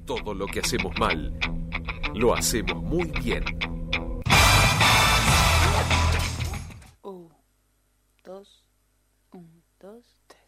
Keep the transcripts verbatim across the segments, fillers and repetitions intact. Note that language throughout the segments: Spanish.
todo lo que hacemos mal, lo hacemos muy bien. Un, dos, un, dos, tres.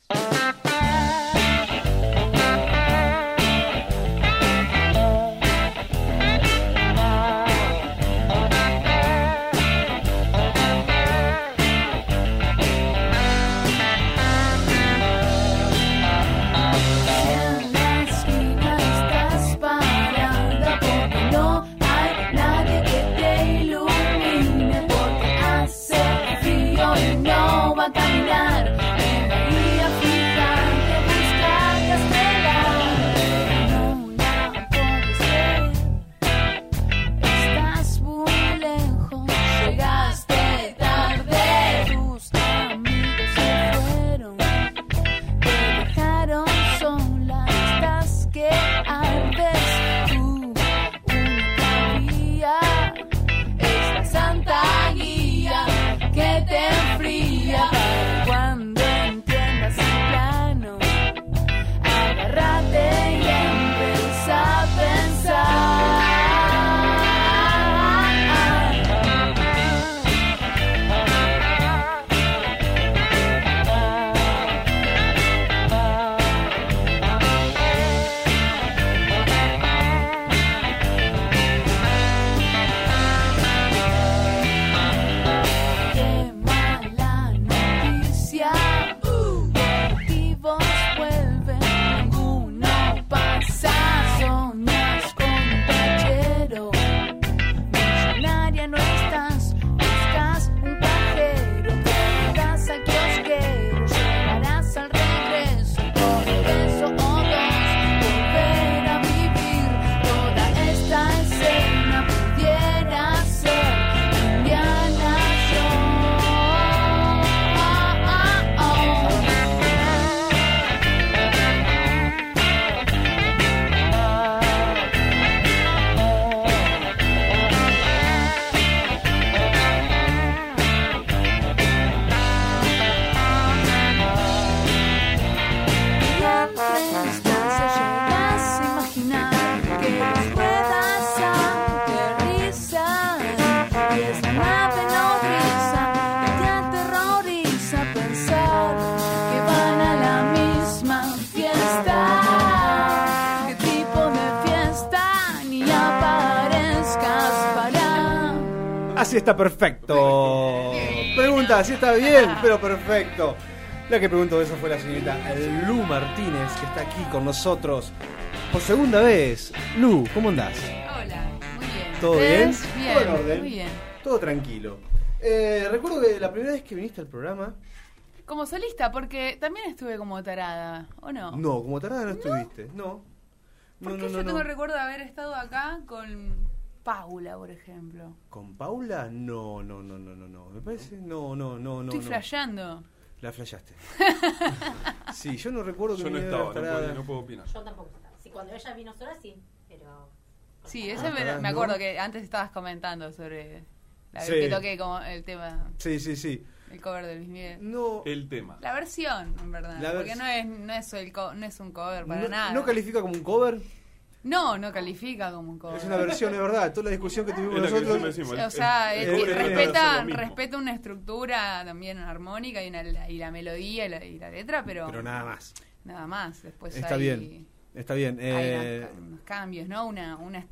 Así está perfecto. Pregunta, así está bien, pero perfecto. La que preguntó eso fue la señorita Lu Martínez, que está aquí con nosotros por segunda vez. Lu, ¿cómo andás? Hola, muy bien. ¿Todo bien? Bien, ¿Todo en orden? muy bien. Todo tranquilo. Eh, recuerdo que la primera vez que viniste al programa... Como solista, porque también estuve como tarada, ¿o no? No, como tarada no estuviste, no. No, Porque no, yo no, tengo no. el recuerdo de haber estado acá con Paula, por ejemplo. ¿Con Paula? No, no, no, no, no, no. Me parece, no, no, no, no. Estoy no. flasheando. La flasheaste. Sí, yo no recuerdo que Yo no viniera estaba, no tarada. puedo, no puedo opinar. Yo tampoco estaba. Sí, cuando ella vino sola, sí, pero... Sí, Ah, ese me, tarada, me acuerdo ¿no? que antes estabas comentando sobre la vez Sí. que toqué como el tema, Sí, sí, sí. el cover de Luis Miguel. No, El tema. La versión, en verdad. La porque vers- no es, no, es el co- no es un cover para no, nada. no califica como un cover. No, no califica como un cover. Es una versión, es verdad. Toda la discusión que tuvimos Es lo que nosotros. siempre decimos, el- O sea, el- eh, el cover es hacer respeta, lo mismo. respeta una estructura también armónica y, una, y la melodía y la, y la letra, pero, Pero nada más. nada más. Después Está hay, bien. Está bien. hay Eh, unos, unos cambios, ¿no? Una, una,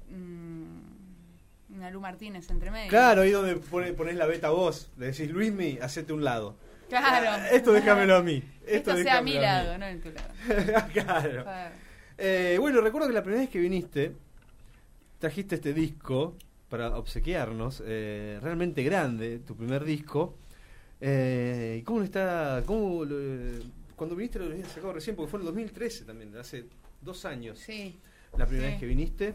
mm, una Lu Martínez entre medio. claro, ahí donde pone- ponés la beta vos. Le decís, Luismi, hacete un lado. Claro. Esto déjamelo a mí. Esto, Esto sea a mi déjamelo a lado, no en tu lado. mí. Claro. Claro. Eh, bueno, recuerdo que la primera vez que viniste, trajiste este disco para obsequiarnos, eh, realmente grande, tu primer disco. Eh, ¿y ¿Cómo está? Cómo lo- cuando viniste lo habías sacado recién? Porque fue en el dos mil trece también, hace dos años, Sí. la primera sí. vez que viniste.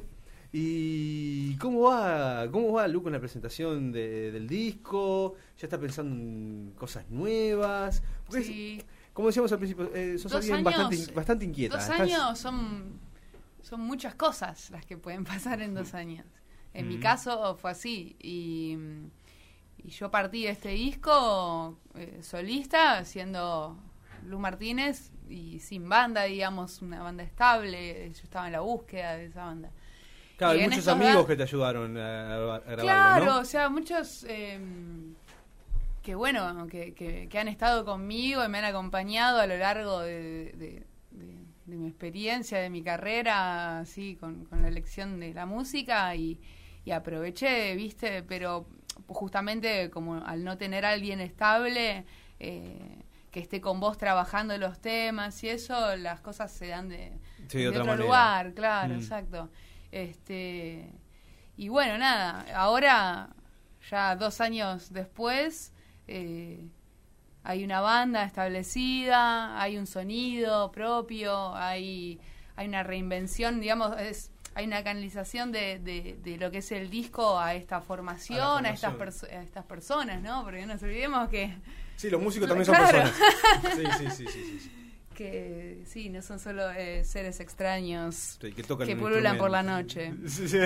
¿Y cómo va, cómo va Lu con la presentación de- del disco? ¿Ya está pensando en cosas nuevas? Porque es- Sí. como decíamos al principio, eh, sos Dos alguien años- bastante, in- bastante inquieta. Dos Estás- años son, son muchas cosas las que pueden pasar en dos años. En mi Mm. caso fue así. Y, y yo partí de este disco eh, solista, siendo Lu Martínez y sin banda, digamos, una banda estable. Yo estaba en la búsqueda de esa banda. Claro, Y hay en muchos estos amigos da- que te ayudaron a, a grabarlo, Claro, ¿no? o sea, muchos eh, que bueno, que, que, que han estado conmigo y me han acompañado a lo largo de, de, de, de mi experiencia, de mi carrera, así, con, con la elección de la música y, y aproveché, viste, pero justamente como al no tener a alguien estable eh, que esté con vos trabajando los temas y eso, las cosas se dan de, Sí, de de otra otro manera. lugar, claro, Mm. exacto. Este y bueno, nada, ahora ya dos años después eh, hay una banda establecida, hay un sonido propio, hay hay una reinvención, digamos, es hay una canalización de, de, de lo que es el disco a esta formación, a, A la estas formación. perso- a estas personas, ¿no? Porque no nos olvidemos que Sí, los músicos también son Claro. personas. Sí, sí, sí, sí, sí, sí. que sí, no son solo eh, seres extraños Sí, que tocan que un pululan por la instrumento. noche. Sí, sí.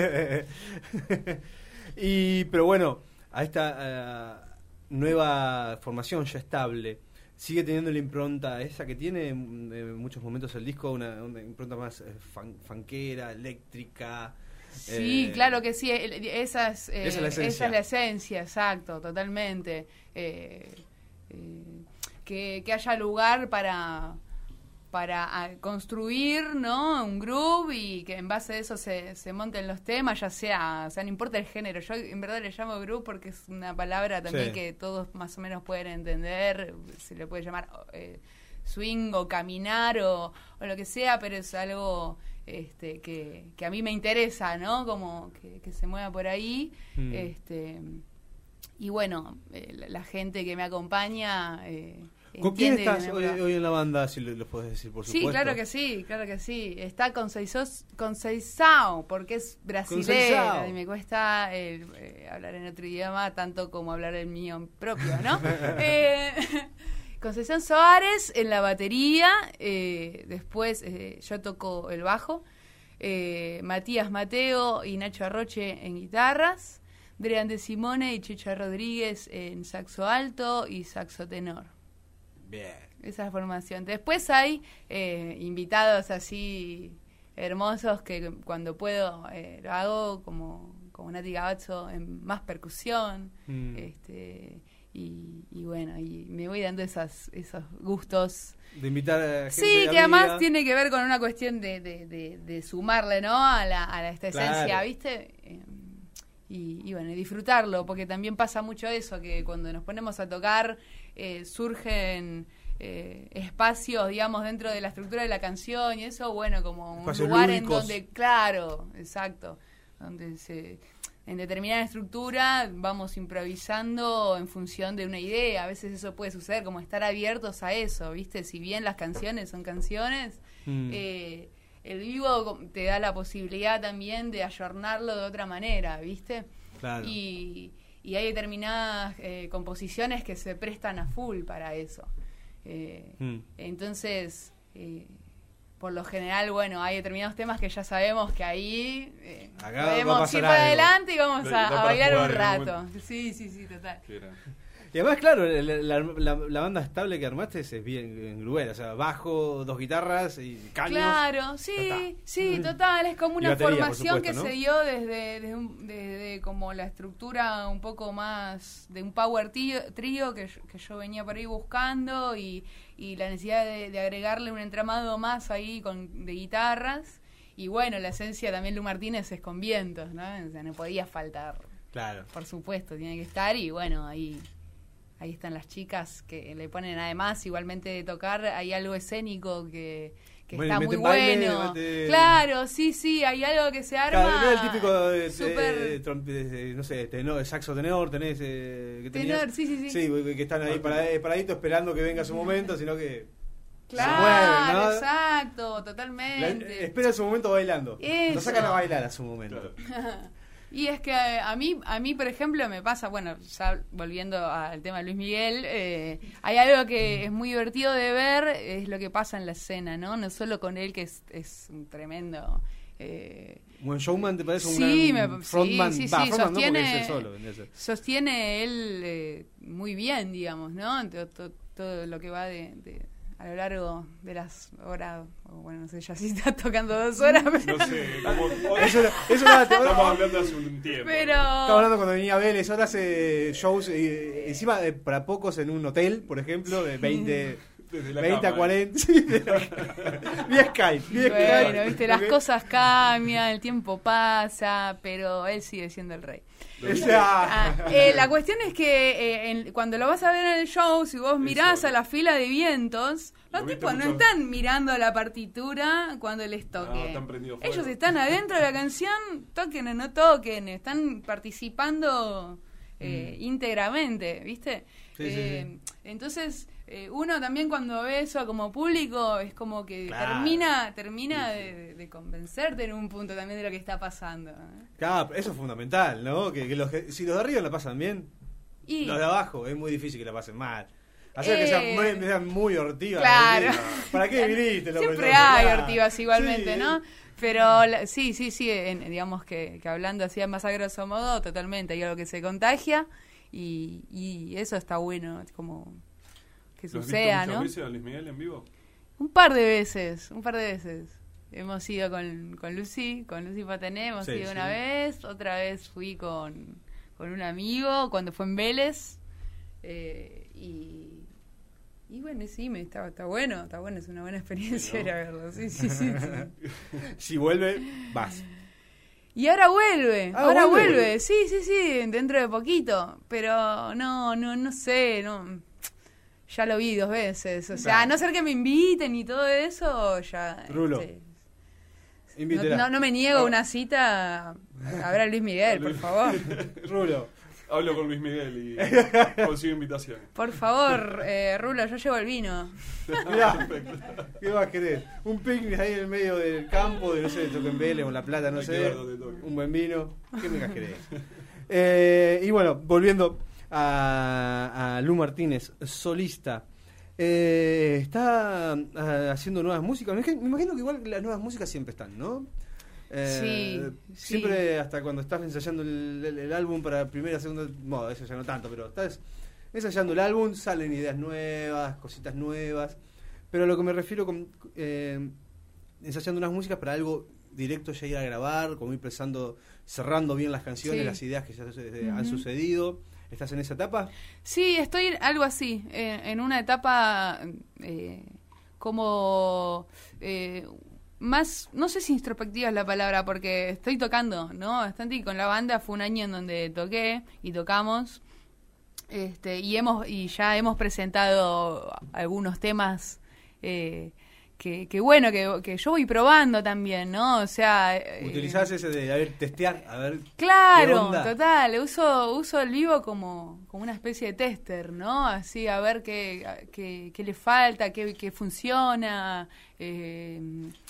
Y, pero bueno, a esta eh, nueva formación ya estable, sigue teniendo la impronta esa que tiene en en muchos momentos el disco, una, una impronta más eh, fan, funkera, eléctrica. Sí, eh, claro que sí, el- esa es, eh, esa es la esencia. esa es la esencia, exacto, totalmente. Eh, eh, que, que haya lugar para para ah, construir, ¿no? Un groove y que en base a eso se, se monten los temas, ya sea, o sea, no importa el género. Yo en verdad le llamo groove porque es una palabra también Sí. que todos más o menos pueden entender, se le puede llamar eh, swing o caminar o, o lo que sea, pero es algo este que, que a mí me interesa, ¿no? Como que, que se mueva por ahí. Mm. Este y bueno, eh, la, la gente que me acompaña eh, ¿Con quién entiende estás que hoy, me- hoy en la banda? Si lo, lo podés decir, por Sí, supuesto. claro que sí, claro que sí. Está con Seisos, con Seisao, porque es brasilera Seisao. y me cuesta eh, eh, hablar en otro idioma tanto como hablar el mío propio, ¿no? eh, Concepción Soares en la batería, eh, después eh, yo toco el bajo, eh, Matías Mateo y Nacho Arroche en guitarras, Drean de Simone y Chicha Rodríguez en saxo alto y saxo tenor. Bien. Esa es la formación. Después hay eh, invitados así hermosos que cuando puedo eh, lo hago, como, como Nati Gavazzo en más percusión. Mm. este y, y bueno, y me voy dando esas, esos gustos. De invitar a gente Sí, de que además amiga. tiene que ver con una cuestión de, de, de, de sumarle, ¿no? A, la, a la, esta esencia, Claro. ¿viste? Eh, y, y bueno, y disfrutarlo, porque también pasa mucho eso, que cuando nos ponemos a tocar eh, surgen eh, espacios, digamos, dentro de la estructura de la canción y eso, bueno, como un Espacios lugar en lúdicos. donde, claro, exacto, donde se... En determinada estructura vamos improvisando en función de una idea. A veces eso puede suceder, como estar abiertos a eso, ¿viste? Si bien las canciones son canciones, Mm. eh, el vivo te da la posibilidad también de ayornarlo de otra manera, ¿viste? Claro. Y, y hay determinadas eh, composiciones que se prestan a full para eso. Eh, Mm. Entonces, eh, por lo general, bueno, hay determinados temas que ya sabemos que ahí eh, Acá va a podemos pasar ir para algo. adelante y vamos Da- a, da a para bailar jugar un en algún rato. Sí, sí, sí, total. Que era- Y además, claro, la, la- la- la banda estable que armaste es bien gruera, o sea, bajo, dos guitarras y caños. Claro, Ya sí, está. sí, total, es como Y una batería, por formación supuesto, que ¿no? se dio desde, desde, un- desde como la estructura un poco más de un power trío, trío que, yo, que yo venía por ahí buscando y, y la necesidad de, de agregarle un entramado más ahí con, de guitarras. Y bueno, la esencia también Lu Martínez es con vientos, ¿no? O sea, no podía faltar, Claro. por supuesto, tiene que estar y bueno, ahí... Ahí están las chicas que le ponen además igualmente de tocar, hay algo escénico que, que Bueno, está muy meten baile, bueno. meten- Claro, sí, sí, hay algo que se arma. Claro, no es el típico, de, de- súper de trom- de- de- no sé, tenor, saxo tenor, tenés... Eh, que tenías- tenor, sí, sí, sí. Sí, que están ahí para- paraditos esperando que venga su momento, sino que Claro, se mueven, ¿no? exacto, La- totalmente. espera su momento bailando. Eso. Lo sacan a bailar a su momento. Claro. Y es que eh, a mí, a mí por ejemplo, me pasa, bueno, ya volviendo al tema de Luis Miguel, eh, hay algo que es muy divertido de ver, es lo que pasa en la escena, ¿no? No solo con él, que es, es un tremendo... Eh, ¿Buen showman te parece un Sí, gran me- frontman? sí, sí, Va, sí, frontman no, porque sostiene- es él solo, vendría a ser. sostiene él eh, muy bien, digamos, ¿no? Todo, todo- todo lo que va de, de a lo largo de las horas, o bueno, no sé, ya sí está tocando dos horas. Pero... No sé, como, Eso, eso era- estamos hablando hace un tiempo. Pero... Estaba hablando cuando venía Vélez, ahora hace shows, eh, encima eh, para pocos en un hotel, por ejemplo, de veinte, Desde la veinte cama, a cuarenta. Sí, de la- vía Skype, vía Bueno, Skype. viste, las Ok. cosas cambian, el tiempo pasa, pero él sigue siendo el rey. O sea, Ah, eh, la cuestión es que eh, en- cuando lo vas a ver en el show, si vos mirás Eso. a la fila de vientos, los Lo viste tipos no mucho. están mirando la partitura cuando les toque. Ah, están prendidos fuego. Ellos están adentro de la canción, toquen o no toquen, están participando eh, íntegramente, ¿viste? Sí, sí, Eh, Entonces, eh, uno también cuando ve eso como público, es como que Claro. termina termina de, de convencerte en un punto también de lo que está pasando. ¿eh? claro, eso es fundamental, ¿no? Que, que los, que- si los de arriba la pasan bien, Y, los de abajo es muy difícil que la pasen mal. Hacer que Eh, sean muy, que sean muy ortivas. Claro. ¿no? ¿Para qué viniste? loco? Siempre Entonces, hay claro. ortivas igualmente, Sí. ¿no? Pero la- sí, sí, sí, en- digamos que, que hablando así más a grosso modo, totalmente, hay algo que se contagia y, y eso está bueno, es como que ¿Lo has visto suceda, muchas ¿no? veces a Luis Miguel en vivo? Un par de veces, un par de veces. Hemos ido con, con Lucy, con Lucy Patané, hemos Sí, ido sí. una vez, otra vez fui con, con un amigo cuando fue en Vélez. eh, y, y bueno, sí, me, está, está bueno, está bueno, es una buena experiencia Sí, ¿no? ir a verlo. Sí, sí, sí, sí. Si vuelve, vas. Y ahora vuelve, Ah, ahora ¿vuelve? vuelve, sí, sí, sí, dentro de poquito. Pero no, no, no sé, no. Ya lo vi dos veces. O sea, Claro. a no ser que me inviten y todo eso, ya. Rulo. este, No, Invítela. no, no me niego Ah. una cita a ver a Luis Miguel, por favor. Rulo. Hablo con Luis Miguel y consigo invitaciones. Por favor, eh, Rulo, yo llevo el vino. Mirá, ¿qué vas a querer? Un picnic ahí en el medio del campo, de no sé, de Toquenvele o en La Plata, no Hay que sé. ver dónde toque. Un buen vino. ¿Qué me querés? Eh, y bueno, volviendo a, a Lu Martínez, solista. Eh, está ah, haciendo nuevas músicas. Me imagino- me imagino que igual las nuevas músicas siempre están, ¿no? Eh, Sí, sí. Siempre hasta cuando estás ensayando el, el- el álbum para primera, segunda, no, eso ya no tanto, pero estás ensayando el álbum, salen ideas nuevas, cositas nuevas. Pero a lo que me refiero con eh, ensayando unas músicas para algo directo, ya ir a grabar, como ir pensando, cerrando bien las canciones, Sí. las ideas que ya eh, han Ujú. sucedido. ¿Estás en esa etapa? Sí, estoy algo así, eh, en una etapa eh, como eh, más, no sé si introspectiva es la palabra, porque estoy tocando, ¿no? Bastante, y con la banda fue un año en donde toqué y tocamos, este, y hemos y ya hemos presentado algunos temas eh, que, que bueno, que, que yo voy probando también, ¿no? O sea... eh, ¿Utilizás ese de a ver, testear? A ver. ¿Qué Claro, onda? total, uso, uso el vivo como, como una especie de tester, ¿no? Así a ver qué, qué, qué le falta, qué, qué funciona, eh,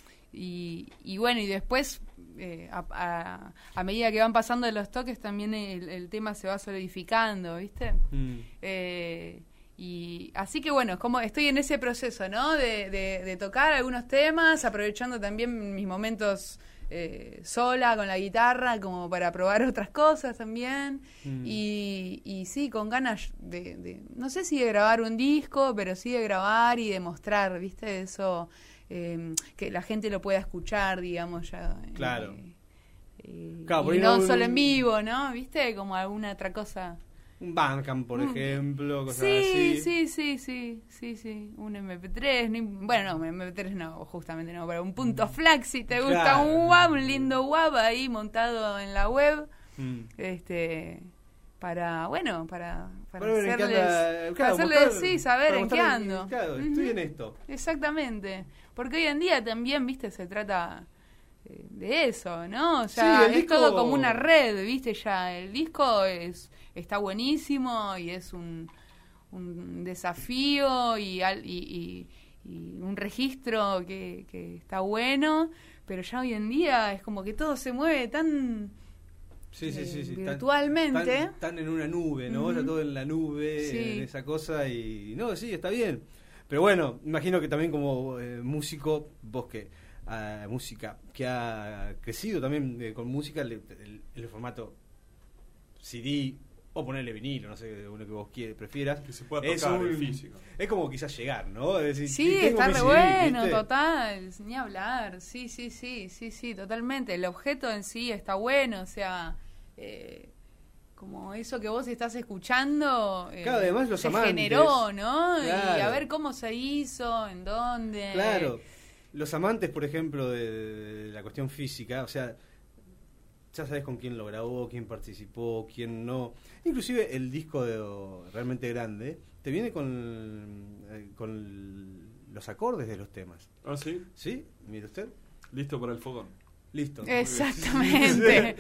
y, y bueno, y después, eh, a, a, a medida que van pasando los toques, también el, el tema se va solidificando, ¿viste? Mm. Eh, y así que bueno, como estoy en ese proceso, ¿no? De, de, de tocar algunos temas, aprovechando también mis momentos eh, sola con la guitarra, como para probar otras cosas también. Mm. Y, y sí, con ganas de, de, no sé si de grabar un disco, pero sí de grabar y de mostrar, ¿viste? Eso, eh, que la gente lo pueda escuchar, digamos, ya. Claro. Eh, eh, Claro, por y ahí no no- solo en vivo, ¿no? ¿Viste? Como alguna otra cosa. Un Bandcamp, por Mm. ejemplo, cosas Sí, así. sí, sí, sí, sí, sí, un eme pe tres, ni- bueno, no, eme pe tres no, justamente no, pero un punto FLAC si te gusta, Claro. un W A V, un lindo W A V ahí montado en la web, Mm. este, para, bueno, para, para, Para ver en qué hacerles, anda- para claro, hacerles, mostrar- sí, saber para en qué mostrarle- ando. Claro, Ujú. estoy en esto. Exactamente, porque hoy en día también, viste, se trata eh, de eso, ¿no? O sea, Sí, el es disco- todo como una red, viste, ya, el disco es está buenísimo y es un, un desafío y, al- y, y- y un registro que, que está bueno, pero ya hoy en día es como que todo se mueve tan Sí, sí, sí, sí. eh, Tan- virtualmente. Tan, tan en una nube, ¿no? Ujú. Ya todo en la nube, Sí. en esa cosa y... No, sí, está bien. Pero bueno, imagino que también como eh, músico, vos que... ah, música que ha crecido también eh, con música, le- el, el formato C D o ponerle vinilo, no sé, uno que vos quieras, prefieras. Que se pueda es tocar un- el físico. Es como quizás llegar, ¿no? Es decir, Sí, tengo está mi re C D, bueno, ¿viste? total, ni hablar, sí, sí, sí, sí, sí, totalmente. El objeto en sí está bueno, o sea, eh, como eso que vos estás escuchando, eh, Claro, además los se amantes. generó, ¿no? Y Claro. a ver cómo se hizo, en dónde. Claro, los amantes, por ejemplo, de, de la cuestión física, o sea, ya sabes con quién lo grabó, quién participó, quién no. Inclusive el disco de, realmente grande te viene con, eh, con los acordes de los temas. ¿Ah, sí? ¿Sí? Mire usted. Listo para el fogón. Listo. Exactamente.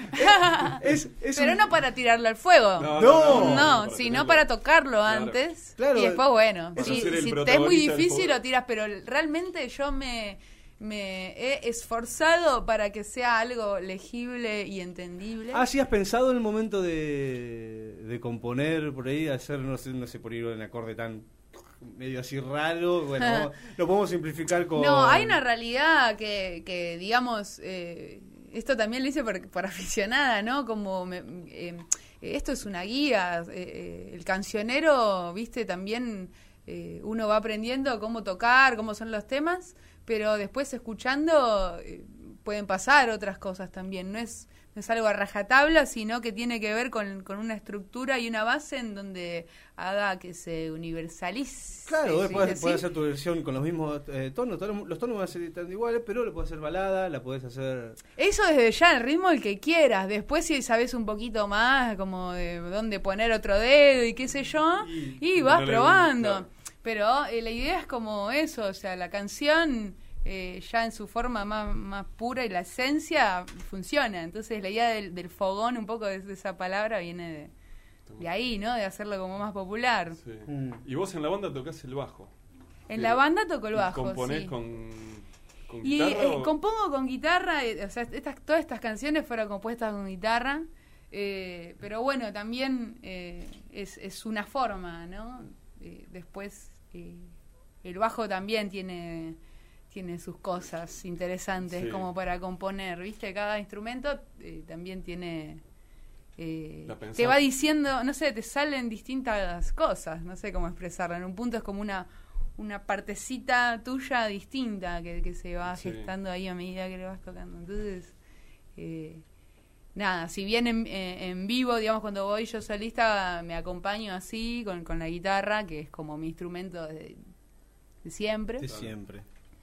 Es, es Pero un- no para tirarlo al fuego. No, No, para sino tenerlo. para tocarlo Claro. antes. Claro. Y después, bueno, Vas a si, ser el si te es muy protagonista del difícil juego. lo tiras, pero realmente yo me, me he esforzado para que sea algo legible y entendible. Ah, sí, has pensado en el momento de, de componer por ahí, hacer, no sé, no sé, por ir en acorde tan medio así raro. Bueno, vamos- lo podemos simplificar con. No, hay una realidad que, que digamos, eh, esto también lo hice por, por aficionada, ¿no? Como me- eh, esto es una guía, eh, eh, el cancionero, viste, también eh, uno va aprendiendo cómo tocar, cómo son los temas, pero después escuchando eh, pueden pasar otras cosas también, no es, no es algo a rajatabla, sino que tiene que ver con, con una estructura y una base en donde haga que se universalice. Claro, vos ¿sí? podés, ¿Sí? podés hacer tu versión con los mismos eh, tonos, todos los tonos van a ser tan iguales, pero lo podés hacer balada, la podés hacer. Eso desde ya, el ritmo el que quieras. Después si sabes un poquito más, como de dónde poner otro dedo y qué sé yo, Y- y, vas ponerle probando. un- claro. Pero eh, la idea es como eso, o sea, la canción eh, ya en su forma más, más pura y la esencia funciona. Entonces la idea del, del fogón, un poco de, de esa palabra, viene de, de ahí, ¿no? De hacerlo como más popular. Sí. Mm. Y vos en la banda tocás el bajo. En Sí. la banda toco el ¿Y bajo, componés sí. con, con Y guitarra? eh, o- compongo con guitarra, eh, o sea, estas, todas estas canciones fueron compuestas con guitarra, eh, pero bueno, también eh, es, es una forma, ¿no? Eh, después eh, el bajo también tiene tiene sus cosas interesantes Sí. como para componer, ¿viste? Cada instrumento eh, también tiene... eh, La pensás. te va diciendo, no sé, te salen distintas cosas, no sé cómo expresarlo. En un punto es como una una partecita tuya distinta que, que se va Sí. gestando ahí a medida que le vas tocando. Entonces, eh, nada, si bien en, eh, en vivo, digamos, cuando voy yo solista, me acompaño así, con, con la guitarra, que es como mi instrumento de, de siempre. De siempre.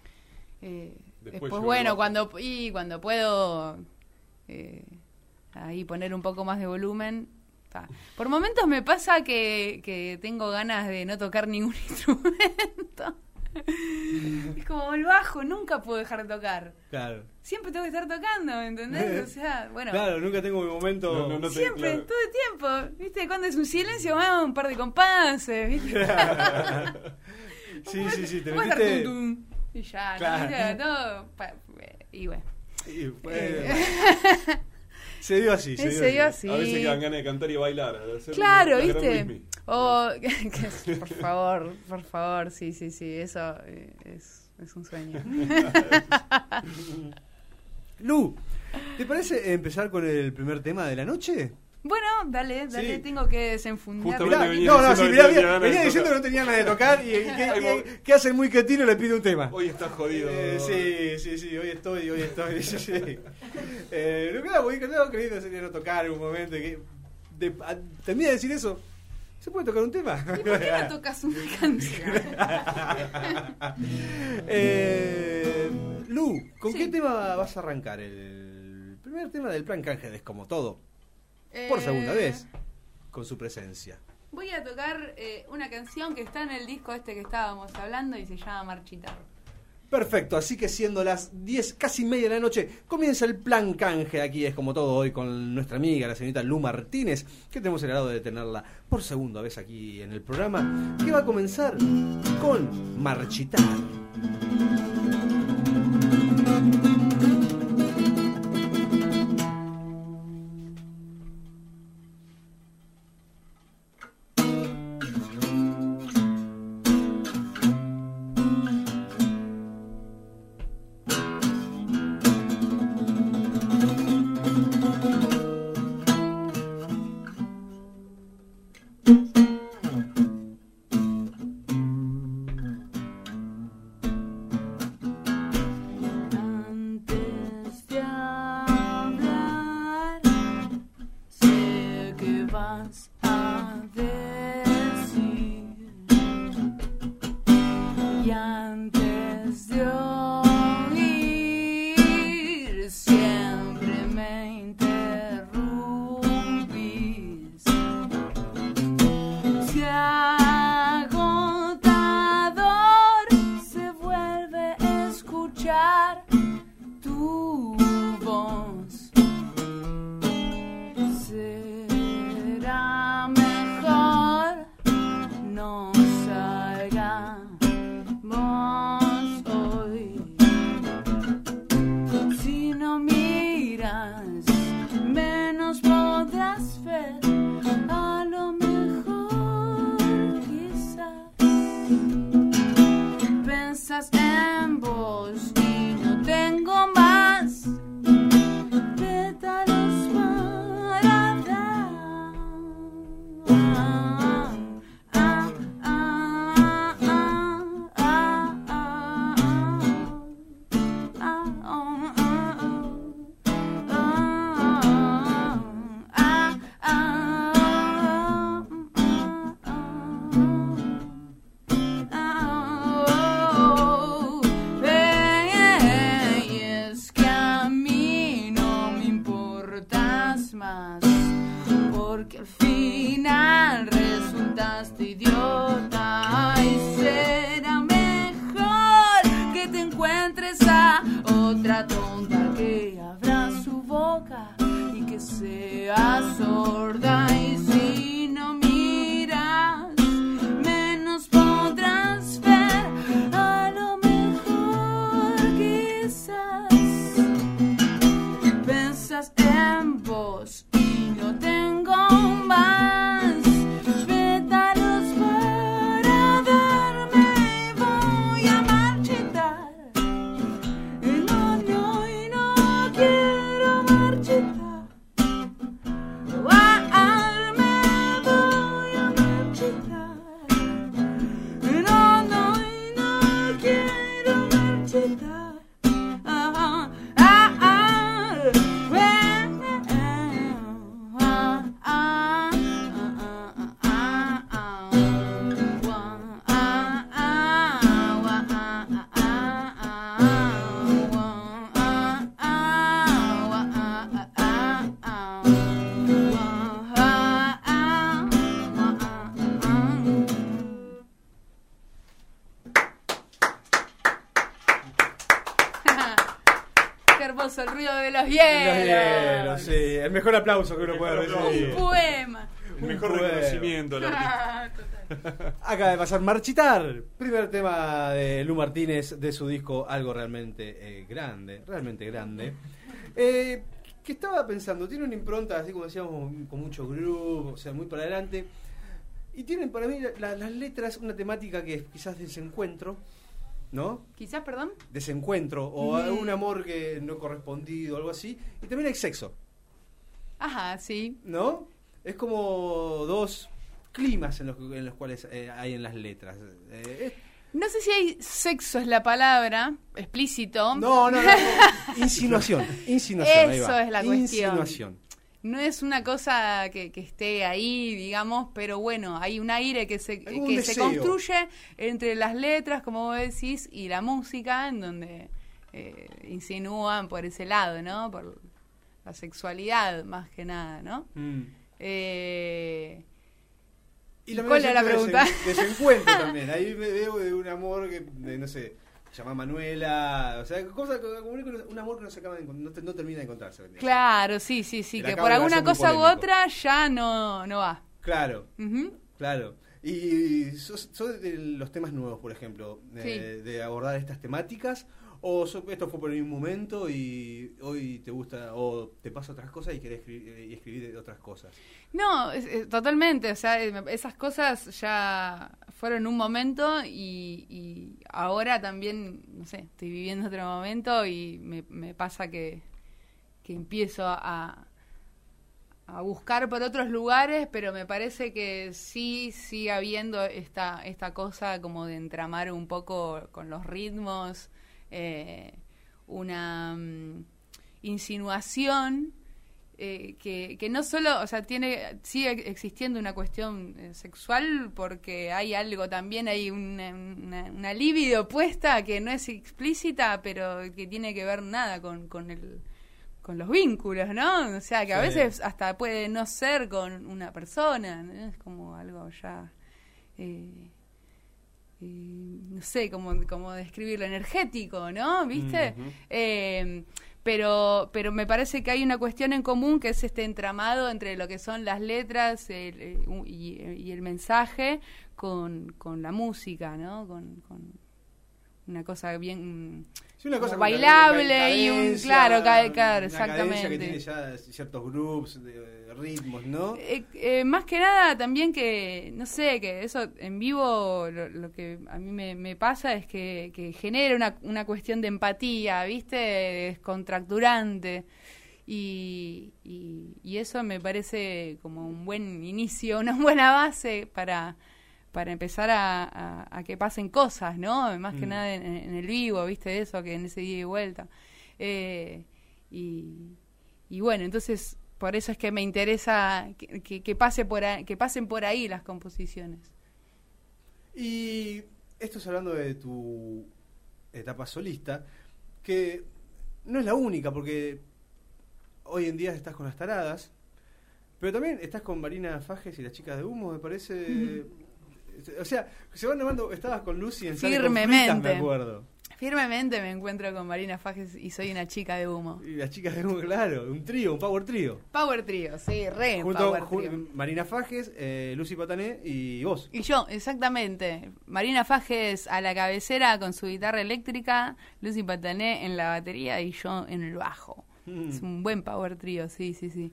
Eh, Después después, llegó el bueno, bajo. cuando y cuando puedo eh, ahí poner un poco más de volumen. Ta. Por momentos me pasa que, que tengo ganas de no tocar ningún instrumento. Es como el bajo, nunca puedo dejar de tocar. Claro. Siempre tengo que estar tocando, ¿me entendés? O sea, bueno, Claro, nunca tengo mi momento. No, no, no te- siempre, claro. todo el tiempo. ¿Viste? Cuando es un silencio, ah, un par de compases, ¿viste? Sí, sí, sí, te Puede estar metiste. tum, tum, y ya, ¿no? Claro. ¿Viste? Todo, pa- y bueno. Y, bueno, Eh, se dio así, se, se dio así. A veces quedan ganas de cantar y bailar. de hacer Claro, la gran ¿viste? Luismi. O, que- por favor, por favor, sí, sí, sí, eso eh, es, es un sueño. Lu, ¿te parece empezar con el primer tema de la noche? Bueno, dale, dale, Sí. tengo que desenfundar. Justamente Mirá, venía no, no, diciendo sí, que mirá, no tenía mirá, ganas de venía diciendo que tocar. no tenía nada de tocar y, y que, Ay, que- que hace muy catino y le pide un tema. Hoy está jodido. Eh, sí, sí, sí, hoy estoy, hoy estoy, sí, sí. Eh, no quedaba muy no, querido sería no tocar en un momento y que de, a, termina de decir eso. ¿Se puede tocar un tema? ¿Y por qué no tocas una canción? eh, Lu, ¿con Sí. qué tema vas a arrancar? El primer tema del Plan Cángeles, como todo, por segunda Eh, vez, con su presencia. Voy a tocar eh, una canción que está en el disco este que estábamos hablando y se llama Marchita. Perfecto, así que siendo las diez, casi media de la noche, comienza el Plan Canje. Aquí es como todo hoy con nuestra amiga, la señorita Lu Martínez, que tenemos el agrado de tenerla por segunda vez aquí en el programa, que va a comenzar con Marchitar. miras, menos podrás ver. A lo mejor quizás pensas en vos y no tengo más pétalos para dar. Ah, ah, ah, ah, ah, ah, es que a mí no me importas más, porque al final resultaste idiota y será mejor que te encuentres a otra tonta que abra su boca y que sea sorda. Y si no miras, menos podrás ver. A lo mejor quizás pensas en vos y no tengo más pétalos para darme. Voy a marchitar. No, no, y no quiero marchitar. Ah, me voy a marchitar. No, no, y no quiero marchitar. Ah, ah, ah, bueno, ah, ah, ah, ah, ah, ah, ah, ah, qué hermoso el ruido de los Los hielos. hielos, sí. El mejor aplauso que uno puede mejor aplauso. recibir. Un poema. El mejor Bueno. reconocimiento al artista. Ah, total. Acaba de pasar Marchitar, primer tema de Lu Martínez de su disco Algo Realmente eh, Grande, realmente grande. Eh, que estaba pensando, tiene una impronta, así como decíamos, con mucho groove, o sea, muy para adelante. Y tienen para mí la- las letras una temática que es quizás desencuentro, ¿no? Quizás, perdón. Desencuentro, o Mm. un amor que no correspondido, algo así. Y también hay sexo, Ajá, sí. ¿no? Es como dos climas en los, en los cuales eh, hay en las letras. Eh, es- No sé si hay sexo es la palabra, explícito. No, no, no. Insinuación. Insinuación. ahí Eso va. es la cuestión. Insinuación. No es una cosa que, que esté ahí, digamos, pero bueno, hay un aire que se, Hay un que se deseo. construye entre las letras, como vos decís, y la música, en donde eh, insinúan por ese lado, ¿no? Por la sexualidad, más que nada, ¿no? Mm. Eh, Y ¿Y también cuál era la siento pregunta? desen- Desencuentro también. Ahí me veo de un amor que, de, no sé, se llama Manuela. O sea, cosas, como un amor que no se acaba de encont- no, te- no termina de encontrarse. claro, sí, sí, sí, El que acabo por va a alguna ser muy cosa u polémico. otra ya no, no va. Claro, Ujú. claro. ¿Y sos, sos de los temas nuevos, por ejemplo, eh, Sí. de abordar estas temáticas? ¿O so- esto fue por un momento y hoy te gusta, o te pasa otras cosas y querés escribir, y escribir de otras cosas? No, es- es- totalmente, o sea, eh, esas cosas ya fueron un momento y, y ahora también, no sé, estoy viviendo otro momento y me, me pasa que, que empiezo a, a buscar por otros lugares, pero me parece que sí sigue habiendo esta, esta cosa como de entramar un poco con los ritmos, eh, una mm, insinuación eh, que, que no solo, o sea, tiene sigue existiendo una cuestión eh, sexual porque hay algo también, hay una, una, una libido puesta que no es explícita, pero que tiene que ver nada con, con el con los vínculos, ¿no? O sea, que a Sí. veces hasta puede no ser con una persona, ¿no? Es como algo ya... Eh, eh, no sé cómo, cómo describirlo, energético, ¿no? ¿Viste? Ujú. Eh, pero, pero me parece que hay una cuestión en común que es este entramado entre lo que son las letras el, eh, u- y, y el mensaje con, con la música, ¿no? Con, con una cosa bien Sí, una cosa como con bailable cadencia, y un, claro, ca- claro, una exactamente. cadencia que tiene ya ciertos groups, de, ritmos, ¿no? Eh, eh, más que nada también que, no sé, que eso en vivo lo, lo que a mí me, me pasa es que, que genera una, una cuestión de empatía, ¿viste? Descontracturante. Y, y, y eso me parece como un buen inicio, una buena base para, para empezar a, a, a que pasen cosas, ¿no? Más que Mm. nada en, en el vivo, ¿viste? Eso, que en ese día y vuelta. Eh, y, y bueno, entonces por eso es que me interesa que, que, que pase por ahí, que pasen por ahí las composiciones. Y esto es hablando de tu etapa solista, que no es la única, porque hoy en día estás con Las Taradas, pero también estás con Marina Fajes y las Chicas de Humo, me parece. O sea, se van llamando, estabas con Lucy en Sale con Fritas, Firmemente. me acuerdo. Firmemente me encuentro con Marina Fajes y soy una chica de humo. Y las Chicas de Humo, claro, un trío, un power trío. Power Trio, sí, re Junto, Power ju- Trio. Marina Fajes, eh, Lucy Patané y vos. Y yo, exactamente. Marina Fajes a la cabecera con su guitarra eléctrica, Lucy Patané en la batería y yo en el bajo. Mm. Es un buen power trío, sí, sí, sí.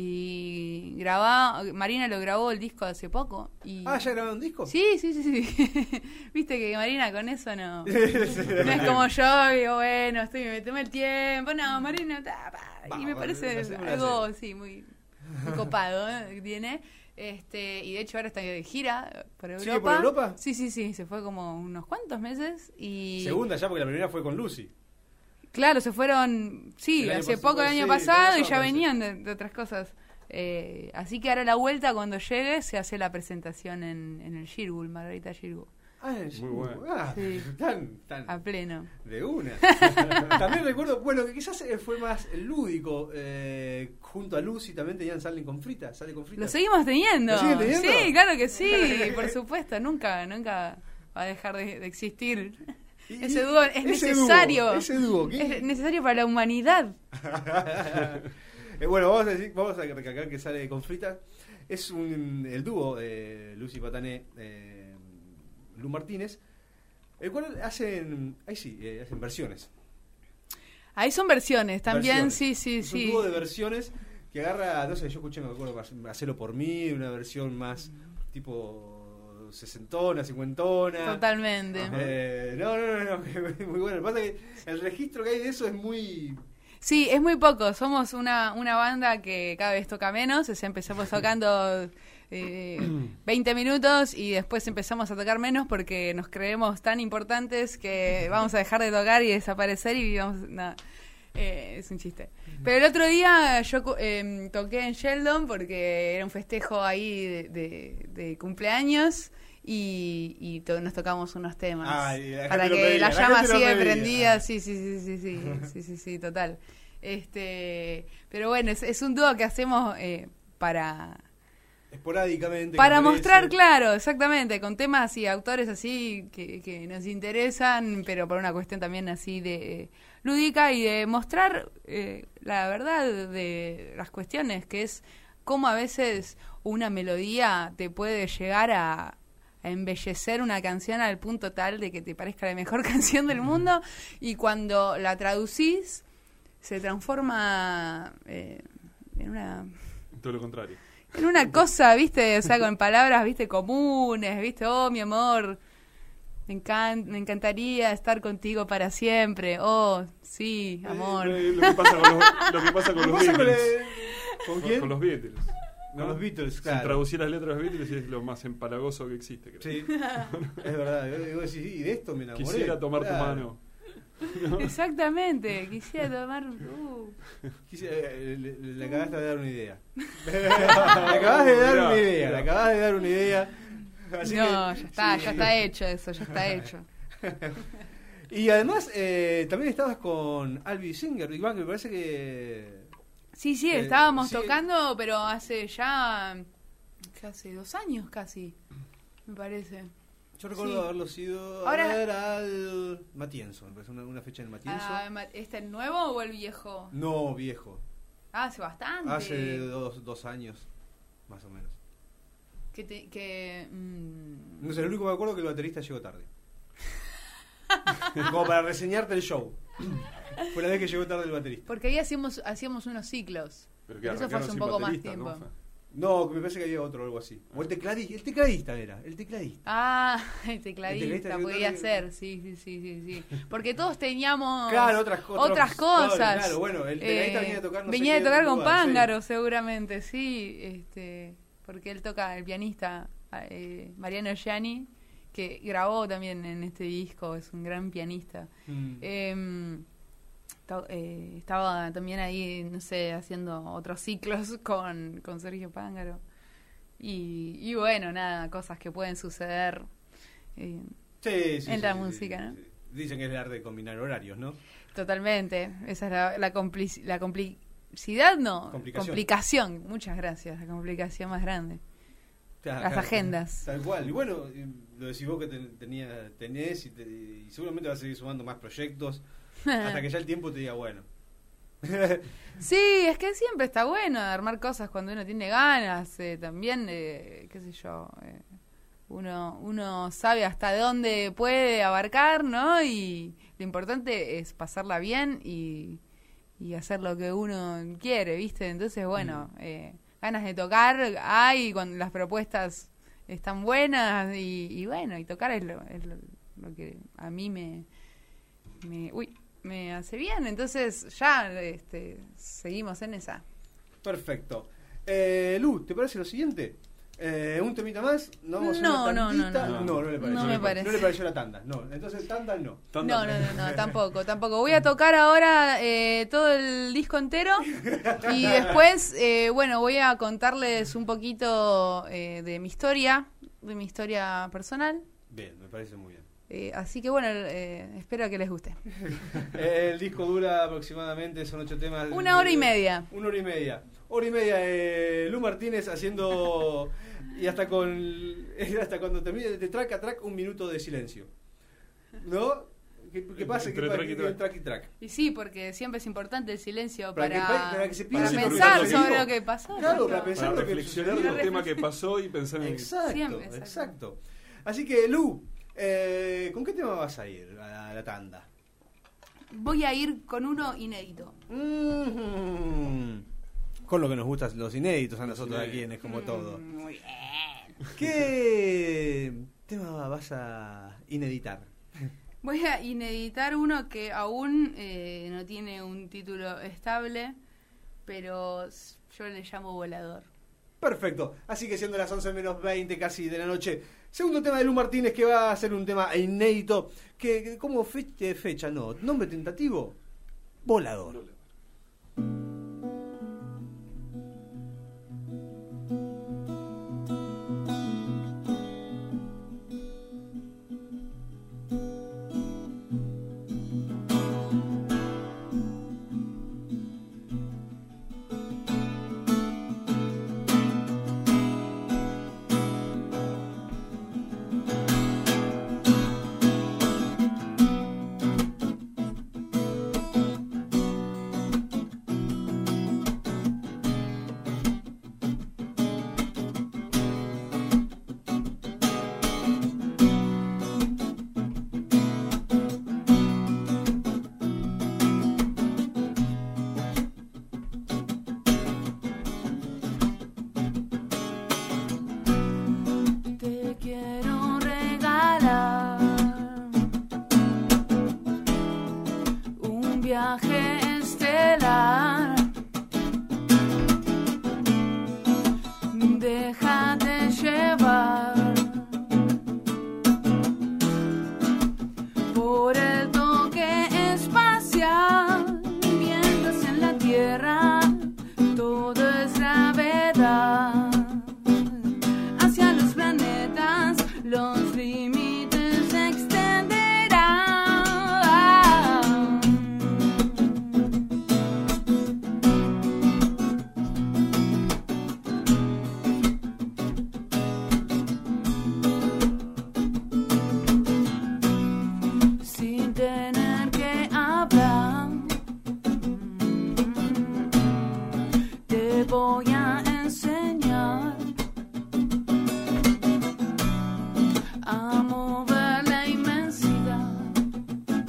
Y grabá, Marina lo grabó el disco hace poco. Y... Ah, ¿ya grabaron un disco? Sí, sí, sí, sí. Viste que Marina con eso no, no es como yo, digo, bueno, estoy, me tomé el tiempo. No, Marina, ta, pa. Y me Vamos, parece hacemos una algo, serie. sí, muy, muy copado, ¿eh? que tiene. Este, y de hecho ahora está de gira por Europa. ¿Sigue por Europa? Sí, sí, sí, se fue como unos cuantos meses y... Segunda ya, porque la primera fue con Lucy. Claro, se fueron, sí, El año hace pas- poco el sí, año el pasado año y pasado ya parece. venían de, de otras cosas. Eh, así que ahora la vuelta, cuando llegue, se hace la presentación en, en el Shirgul, Margarita Shirgul, Ah, en Muy bueno. Ah, Sí. tan, tan a pleno. de una. También recuerdo, bueno, que quizás eh, fue más lúdico. Eh, junto a Lucy también tenían Salen con Fritas. Sale con Fritas. Lo seguimos teniendo. ¿Lo siguen teniendo? Sí, claro que sí, por supuesto, nunca, nunca va a dejar de, de existir. Y- Ese dúo es ese necesario. dúo, ese dúo, ¿qué? Es necesario para la humanidad. Eh, bueno, vamos a, decir, vamos a recalcar que Sale con Fritas. Es un, el dúo eh, Lucy Patané, eh, Lu Martínez, el cual hacen, ahí sí, eh, hacen versiones. Ahí son versiones también, Versiones. sí, sí, Es sí. un dúo de versiones que agarra, no sé, yo escuché, me acuerdo, Hacerlo por mí, una versión más tipo sesentona, cincuentona. Totalmente. Eh, no, no, no, no, muy bueno. Lo que pasa es que el registro que hay de eso es muy... Sí, es muy poco. Somos una, una banda que cada vez toca menos. O sea, empezamos tocando eh, veinte minutos y después empezamos a tocar menos porque nos creemos tan importantes que vamos a dejar de tocar y desaparecer y vamos... Nada. Eh, es un chiste. Pero el otro día yo eh, toqué en Sheldon porque era un festejo ahí de, de, de cumpleaños y, y to- nos tocamos unos temas Ay, la gente para lo que pedía, la la llama gente lo sigue pedía. prendida. Sí, sí, sí, sí, sí, sí, sí, sí, total. Este, pero bueno, es, es un dúo que hacemos eh, para Esporádicamente. para que mostrar, aparece. claro, exactamente, con temas y autores así que, que nos interesan, pero por una cuestión también así de eh, lúdica y de mostrar eh, la verdad de las cuestiones, que es cómo a veces una melodía te puede llegar a, a embellecer una canción al punto tal de que te parezca la mejor canción del mundo y cuando la traducís se transforma eh, en una... Todo lo contrario. En una cosa, ¿viste? O sea, con palabras, ¿viste? Comunes, ¿viste? Oh, mi amor, me, encan- me encantaría estar contigo para siempre. Oh, sí, amor. Eh, Lo que pasa con los, lo que pasa con ¿Qué los pasa con, Beatles. el- ¿Con quién? Con los Beatles. Con los Beatles, Sin claro. traducir las letras de los Beatles es lo más empalagoso que existe, creo. Sí, es verdad. Yo digo, sí, y de esto me enamoré. Quisiera tomar Claro. tu mano. Exactamente, quisiera tomar... Uh. Quisiera- eh, le, le- le acabaste de dar una idea. le acabas de dar Mirá, una idea, mirá. le acabas de dar una idea. Así No, que- ya está, sí. ya está hecho eso, ya está hecho. Y además, eh, también estabas con Albi Singer, Big Bang, que me parece que... Sí, sí, Eh, estábamos sí. tocando, pero hace ya... Hace dos años casi, me parece. Yo recuerdo Sí. haberlo sido Ahora- a ver al Matienzo, me parece una, una fecha en el Matienzo. Ah, ma- ¿este el nuevo o el viejo? No, viejo. Ah, hace bastante. Hace dos, dos años, más o menos. Que, te- que mm, No sé, lo único que me acuerdo es que el baterista llegó tarde. como para reseñarte el show. Fue la vez que llegó tarde el baterista. Porque ahí hacíamos, hacíamos unos ciclos. Pero que Eso fue arrancaron hace un sin poco más baterista, tiempo. ¿no? Fue- No, me parece que había otro o algo así. O el tecladista, el tecladista era, el tecladista. Ah, el El tecladista, tecladista podía que- ser, sí, sí, sí, sí, sí. Porque todos teníamos Claro, otras, co- otras otros- cosas. Claro, bueno, el tecladista Eh, venía a tocar no sé venía qué de tocar otro con lugar, sí. Pángaro, seguramente, sí. Este, porque él toca, el pianista eh, Mariano Gianni, que grabó también en este disco, es un gran pianista. Mm. Eh, to- eh, estaba también ahí, no sé, haciendo otros ciclos con, con Sergio Pángaro. Y, y bueno, nada, cosas que pueden suceder. eh, Sí, sí, en sí, la sí, música, sí, ¿no? sí. Dicen que es el arte de combinar horarios, ¿no? Totalmente. Esa es la, la, complici- la complicidad, no. Complicación. Complicación. Muchas gracias. La complicación más grande. Claro, Las claro, agendas. Tal cual. Y bueno, y lo decís vos que ten- tenía, tenés y, te- y seguramente vas a seguir sumando más proyectos hasta que ya el tiempo te diga, bueno. Sí, es que siempre está bueno armar cosas cuando uno tiene ganas. eh, también, eh, qué sé yo, eh, uno, uno sabe hasta dónde puede abarcar, ¿no? Y lo importante es pasarla bien y, y hacer lo que uno quiere, ¿viste? Entonces, bueno, eh, ganas de tocar hay cuando las propuestas están buenas y, y bueno, y tocar es lo, es lo, lo que a mí me... me uy, me hace bien, entonces ya este, seguimos en esa. Perfecto. Eh, Lu, ¿te parece lo siguiente? Eh, ¿Un temita más? ¿No vamos a No, una no, no, tandita? no. no, no le pareció. No me parece. No le pareció la tanda. No, entonces tanda no. Tanda- No, no, no, no, tampoco, tampoco. Voy a tocar ahora eh, todo el disco entero y después, eh, bueno, voy a contarles un poquito eh, de mi historia, de mi historia personal. Bien, me parece muy bien. Eh, así que bueno, eh, espero que les guste. Eh, el disco dura aproximadamente, son ocho temas. Una hora y media. Una hora y media. Hora y media, eh, Lu Martínez haciendo. Y hasta con. Hasta cuando termine de track a track, un minuto de silencio. ¿No? ¿Qué, qué pasa? Entre ¿Qué pasa? track y ¿Qué- track. track y track? Y sí, porque siempre es importante el silencio Para para, que pa- para que se para piense pensar lo que sobre digo. lo que pasó. Claro, ¿no? para pensar Para lo que reflexionar sucedió. del tema que pasó y pensar en... Exacto, Siempre, exacto, exacto. Así que, Lu, eh, ¿con qué tema vas a ir a la tanda? Voy a ir con uno inédito. Mm, con lo que nos gustan los inéditos a nosotros aquí en Es Como Todo. Mm, Muy bien. ¿Qué tema vas a ineditar? Voy a ineditar uno que aún eh, no tiene un título estable, pero s- yo le llamo Volador. Perfecto, así que siendo las once menos veinte casi de la noche, segundo tema de Lu Martínez que va a ser un tema inédito, que, que como fe- fecha, no, nombre tentativo, Volador. Te quiero regalar un viaje estelar. Déjate llevar por el toque espacial. Mientras en la tierra todo es gravedad. Hacia los planetas los límites se extenderán. Sin tener que hablar, te voy a enseñar a mover la inmensidad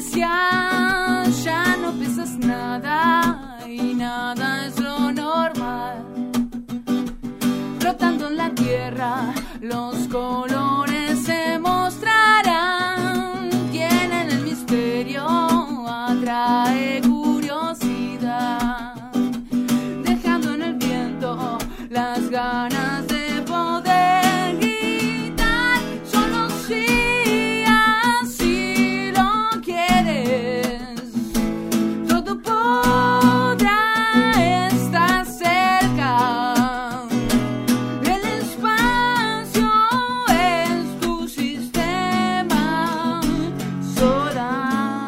decía, ya no pesas nada y nada es lo normal. Flotando en la tierra, los colores se mostrarán. Tienen el misterio, atrae curiosidad, dejando en el viento las ganas de poder gritar. Solo si así lo quieres, todo podrá estar cerca. El espacio es tu sistema solar.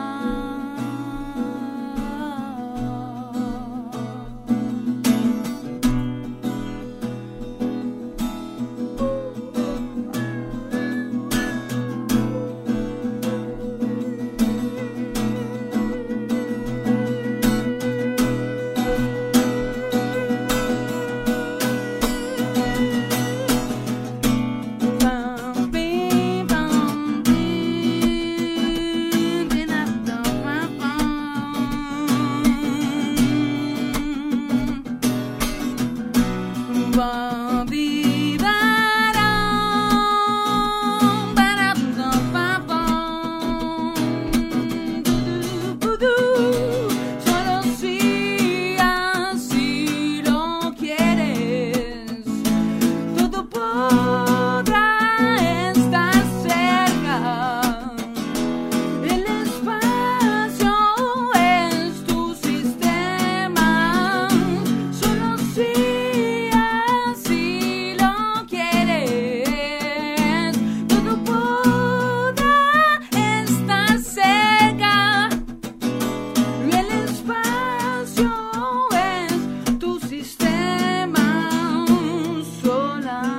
Solo si así lo quieres, todo podrá estar cerca. El espacio es tu sistema. Solo si así lo quieres, todo podrá estar cerca. El espacio es tu sistema solar.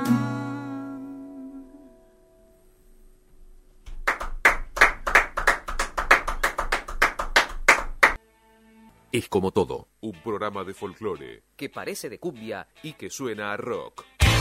Es como todo, un programa de folclore que parece de cumbia. y que suena a rock.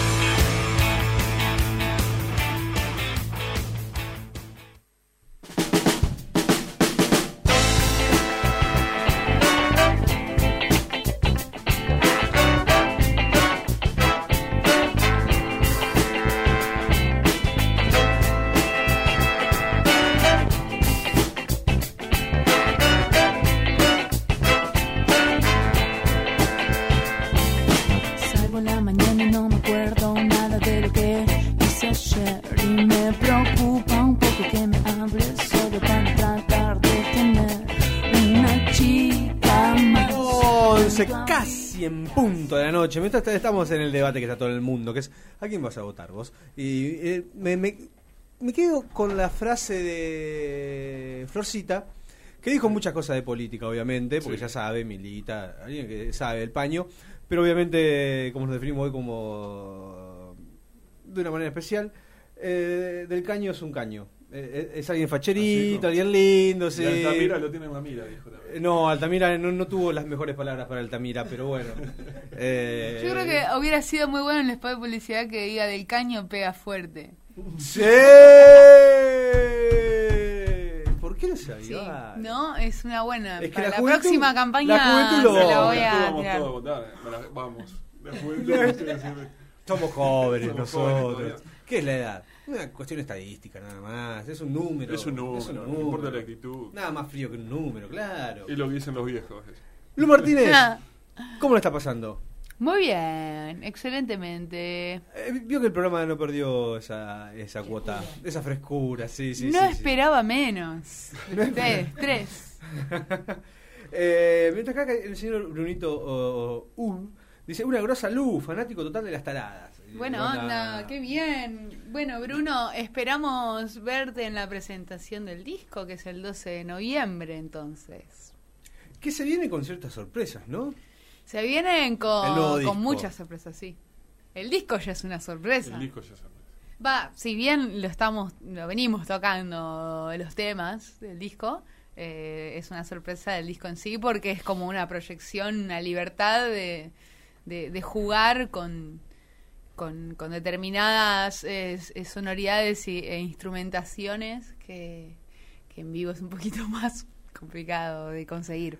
Salgo en la mañana y no me acuerdo nada de lo que hice ayer. Y me preocupa un poco que me hables solo para tratar de tener una chica más. once, casi en punto de la noche. Mientras estamos en el debate que está todo el mundo, que es ¿a quién vas a votar vos? Y eh, me, me, me quedo con la frase de Florcita, que dijo muchas cosas de política, obviamente, porque Sí. ya sabe, milita, alguien que sabe el paño, pero obviamente, como nos definimos hoy como de una manera especial, eh, del caño es un caño. Eh, es alguien facherito, Así alguien lindo, sí. Y Altamira lo tiene en la mira, dijo también. Eh, No, Altamira no, no tuvo las mejores palabras para Altamira, pero bueno. Eh, Yo creo que hubiera sido muy bueno en el spot de publicidad que diga del caño pega fuerte. ¡Sí! ¿Por qué no se Sí, avivaba? no, es una buena. Es que Para la la, juventud- próxima campaña la juventud lo- se la voy La a vamos tirar. todos a votar. me la- Vamos. La juventud, sí, sí. Somos jóvenes Somos nosotros. jóvenes ¿Qué es la edad? Una cuestión estadística nada más. Es un número. Es un número, no importa la actitud. Nada más frío que un número, claro. Es lo que dicen los viejos. Lu Martínez, Ah, ¿cómo lo está pasando? muy bien, excelentemente. Eh, vio que el programa no perdió esa, esa cuota, esa frescura, sí, sí, no sí, sí. esperaba menos. Ustedes, tres. Eh, mientras acá el señor Brunito uh, uh, dice, una grosa luz, fanático total de las taradas. Buena Buena- onda, qué bien. Bueno, Bruno, esperamos verte en la presentación del disco, que es el doce de noviembre, entonces. Que se viene con ciertas sorpresas, ¿no? Se vienen El nuevo con, disco. con muchas sorpresas, sí. El disco ya es una sorpresa. El disco ya sabe. Va, si bien lo estamos, lo venimos tocando los temas del disco, eh, es una sorpresa del disco en sí porque es como una proyección, una libertad de, de, de jugar con, con, con determinadas eh, sonoridades y, e instrumentaciones que, que en vivo es un poquito más complicado de conseguir.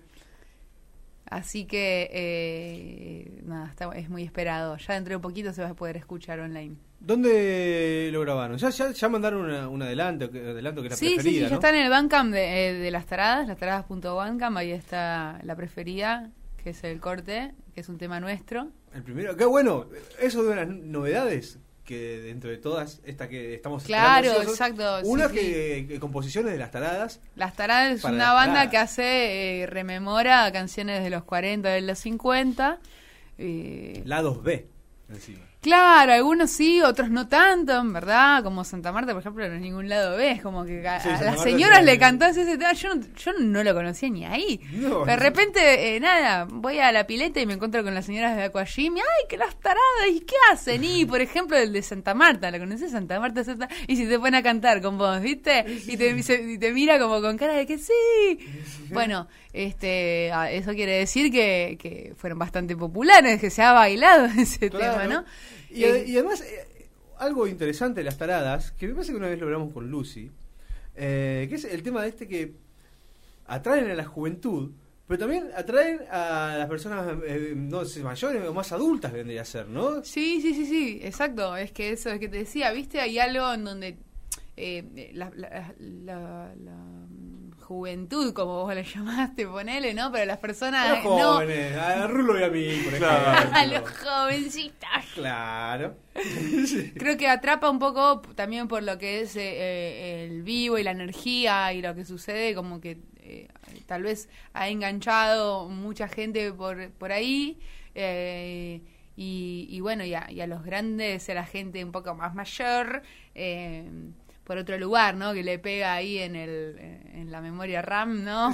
Así que, eh, nada, está, es muy esperado. Ya dentro de poquito se va a poder escuchar online. ¿Dónde lo grabaron? Ya, ya, ya mandaron una, un adelanto, que- adelanto que es la Sí, sí, preferida, sí, ya ¿no? está en el Bandcamp de, eh, de Las Taradas, las taradas punto bandcamp, ahí está la preferida, que es el corte, que es un tema nuestro. El primero, qué bueno, eso de unas novedades que dentro de todas, esta que estamos Claro, esperando ansiosos, exacto, una sí, que, que composiciones de Las Taradas, Las Taradas es Para una Las banda Taradas. que hace, eh, rememora canciones de los cuarenta, de los cincuenta. Eh, lados B, encima. claro, algunos sí, otros no tanto, en verdad, como Santa Marta, por ejemplo, no es ningún lado B, es como que a, Sí, a Santa las Marta señoras sí. le cantás ese tema, yo no, yo no lo conocía ni ahí. No, de repente, eh, nada, voy a la pileta y me encuentro con las señoras de Aquajim, y ¡ay, que las taradas! ¿Y qué hacen? Y, por ejemplo, el de Santa Marta, ¿la conoces? Santa Marta, Santa... Y si te ponen a cantar con vos, ¿viste? Y te, se- y te mira como con cara de que sí. Bueno, este ah, eso quiere decir que, que fueron bastante populares, que se ha bailado ese Claro. tema, ¿no? Y, Eh, y además, eh, algo interesante de Las Taradas, que me parece que una vez lo hablamos con Lucy, eh, que es el tema de este que atraen a la juventud, pero también atraen a las personas eh, no sé, mayores o más adultas, vendría a ser, ¿no? Sí, sí, sí, sí, exacto. Es que eso es que te decía, ¿viste? Hay algo en donde eh, la, la, la- la juventud, como vos la llamaste, ponele, ¿no? Pero las personas Los no. jóvenes, a Rulo y a mí, por Claro. ejemplo. A los jovencitos. Claro. Creo que atrapa un poco también por lo que es eh, eh, el vivo y la energía y lo que sucede, como que eh, tal vez ha enganchado mucha gente por, por ahí. eh, y, y bueno, y a, y a los grandes, a la gente un poco más mayor, eh, por otro lugar, ¿no? Que le pega ahí en el en la memoria RAM, ¿no?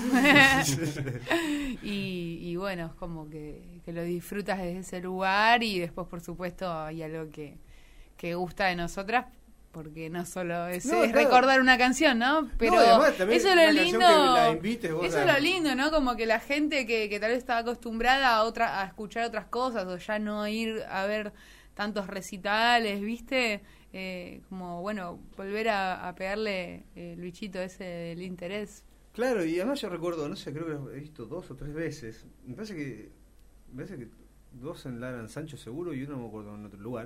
y, y bueno, es como que, que lo disfrutas desde ese lugar y después, por supuesto, hay algo que, que gusta de nosotras, porque no solo es, No, es claro. recordar una canción, ¿no? Pero No, y además también eso es una lo canción lindo. que la invites vos eso a- es lo lindo, ¿no? Como que la gente que, que tal vez estaba acostumbrada a otra a escuchar otras cosas o ya no ir a ver tantos recitales, ¿viste? Eh, como, bueno, volver a, a pegarle el bichito ese del interés. Claro, y además yo recuerdo, no sé, creo que lo he visto dos o tres veces. Me parece que, me parece que dos en Lara en Sancho seguro y uno no me acuerdo en otro lugar.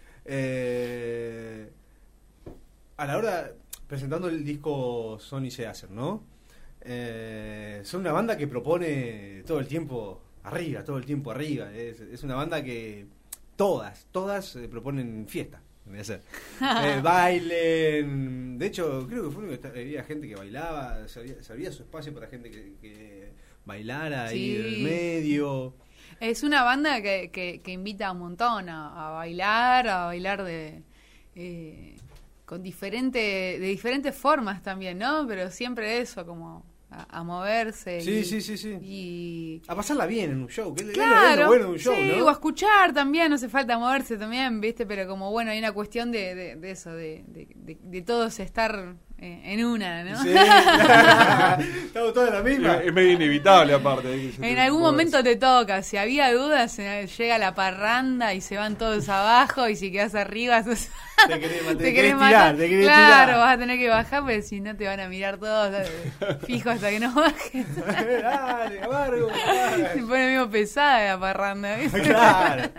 Eh, a la hora, presentando el disco Sony se hacen, ¿no? Eh, son una banda que propone todo el tiempo arriba, todo el tiempo arriba. Es, es una banda que todas, todas eh, proponen fiesta. Debe ser. Eh, bailen. De hecho, creo que fue uno que había gente que bailaba, se había, se había su espacio para gente que, que bailara ahí en el Sí. medio. Es una banda que, que, que invita un montón a, a bailar, a bailar de eh, con diferente, de diferentes formas también, ¿no? Pero siempre eso, como a, a moverse. Sí, y, sí, sí, sí. Y, A pasarla bien en un show, que es lo- es claro, lo bueno de un show, sí, ¿no? o a escuchar también, no hace falta moverse también, ¿viste? Pero como, bueno, hay una cuestión de, de, de eso, de, de, de, de todos estar eh, en una, ¿no? Sí. Estamos todos en la misma. Es medio inevitable, aparte. ¿eh? que se En te- algún bueno, momento te toca, si había dudas, eh, llega la parranda y se van todos abajo y si quedas arriba sos- Te querés, ma- te te querés querés tirar, matar. te querés Claro, tirar. vas a tener que bajar porque si no te van a mirar todos eh, fijo hasta que no bajes. Dale, amargo. Se pone medio pesada la parranda, ¿viste? Claro.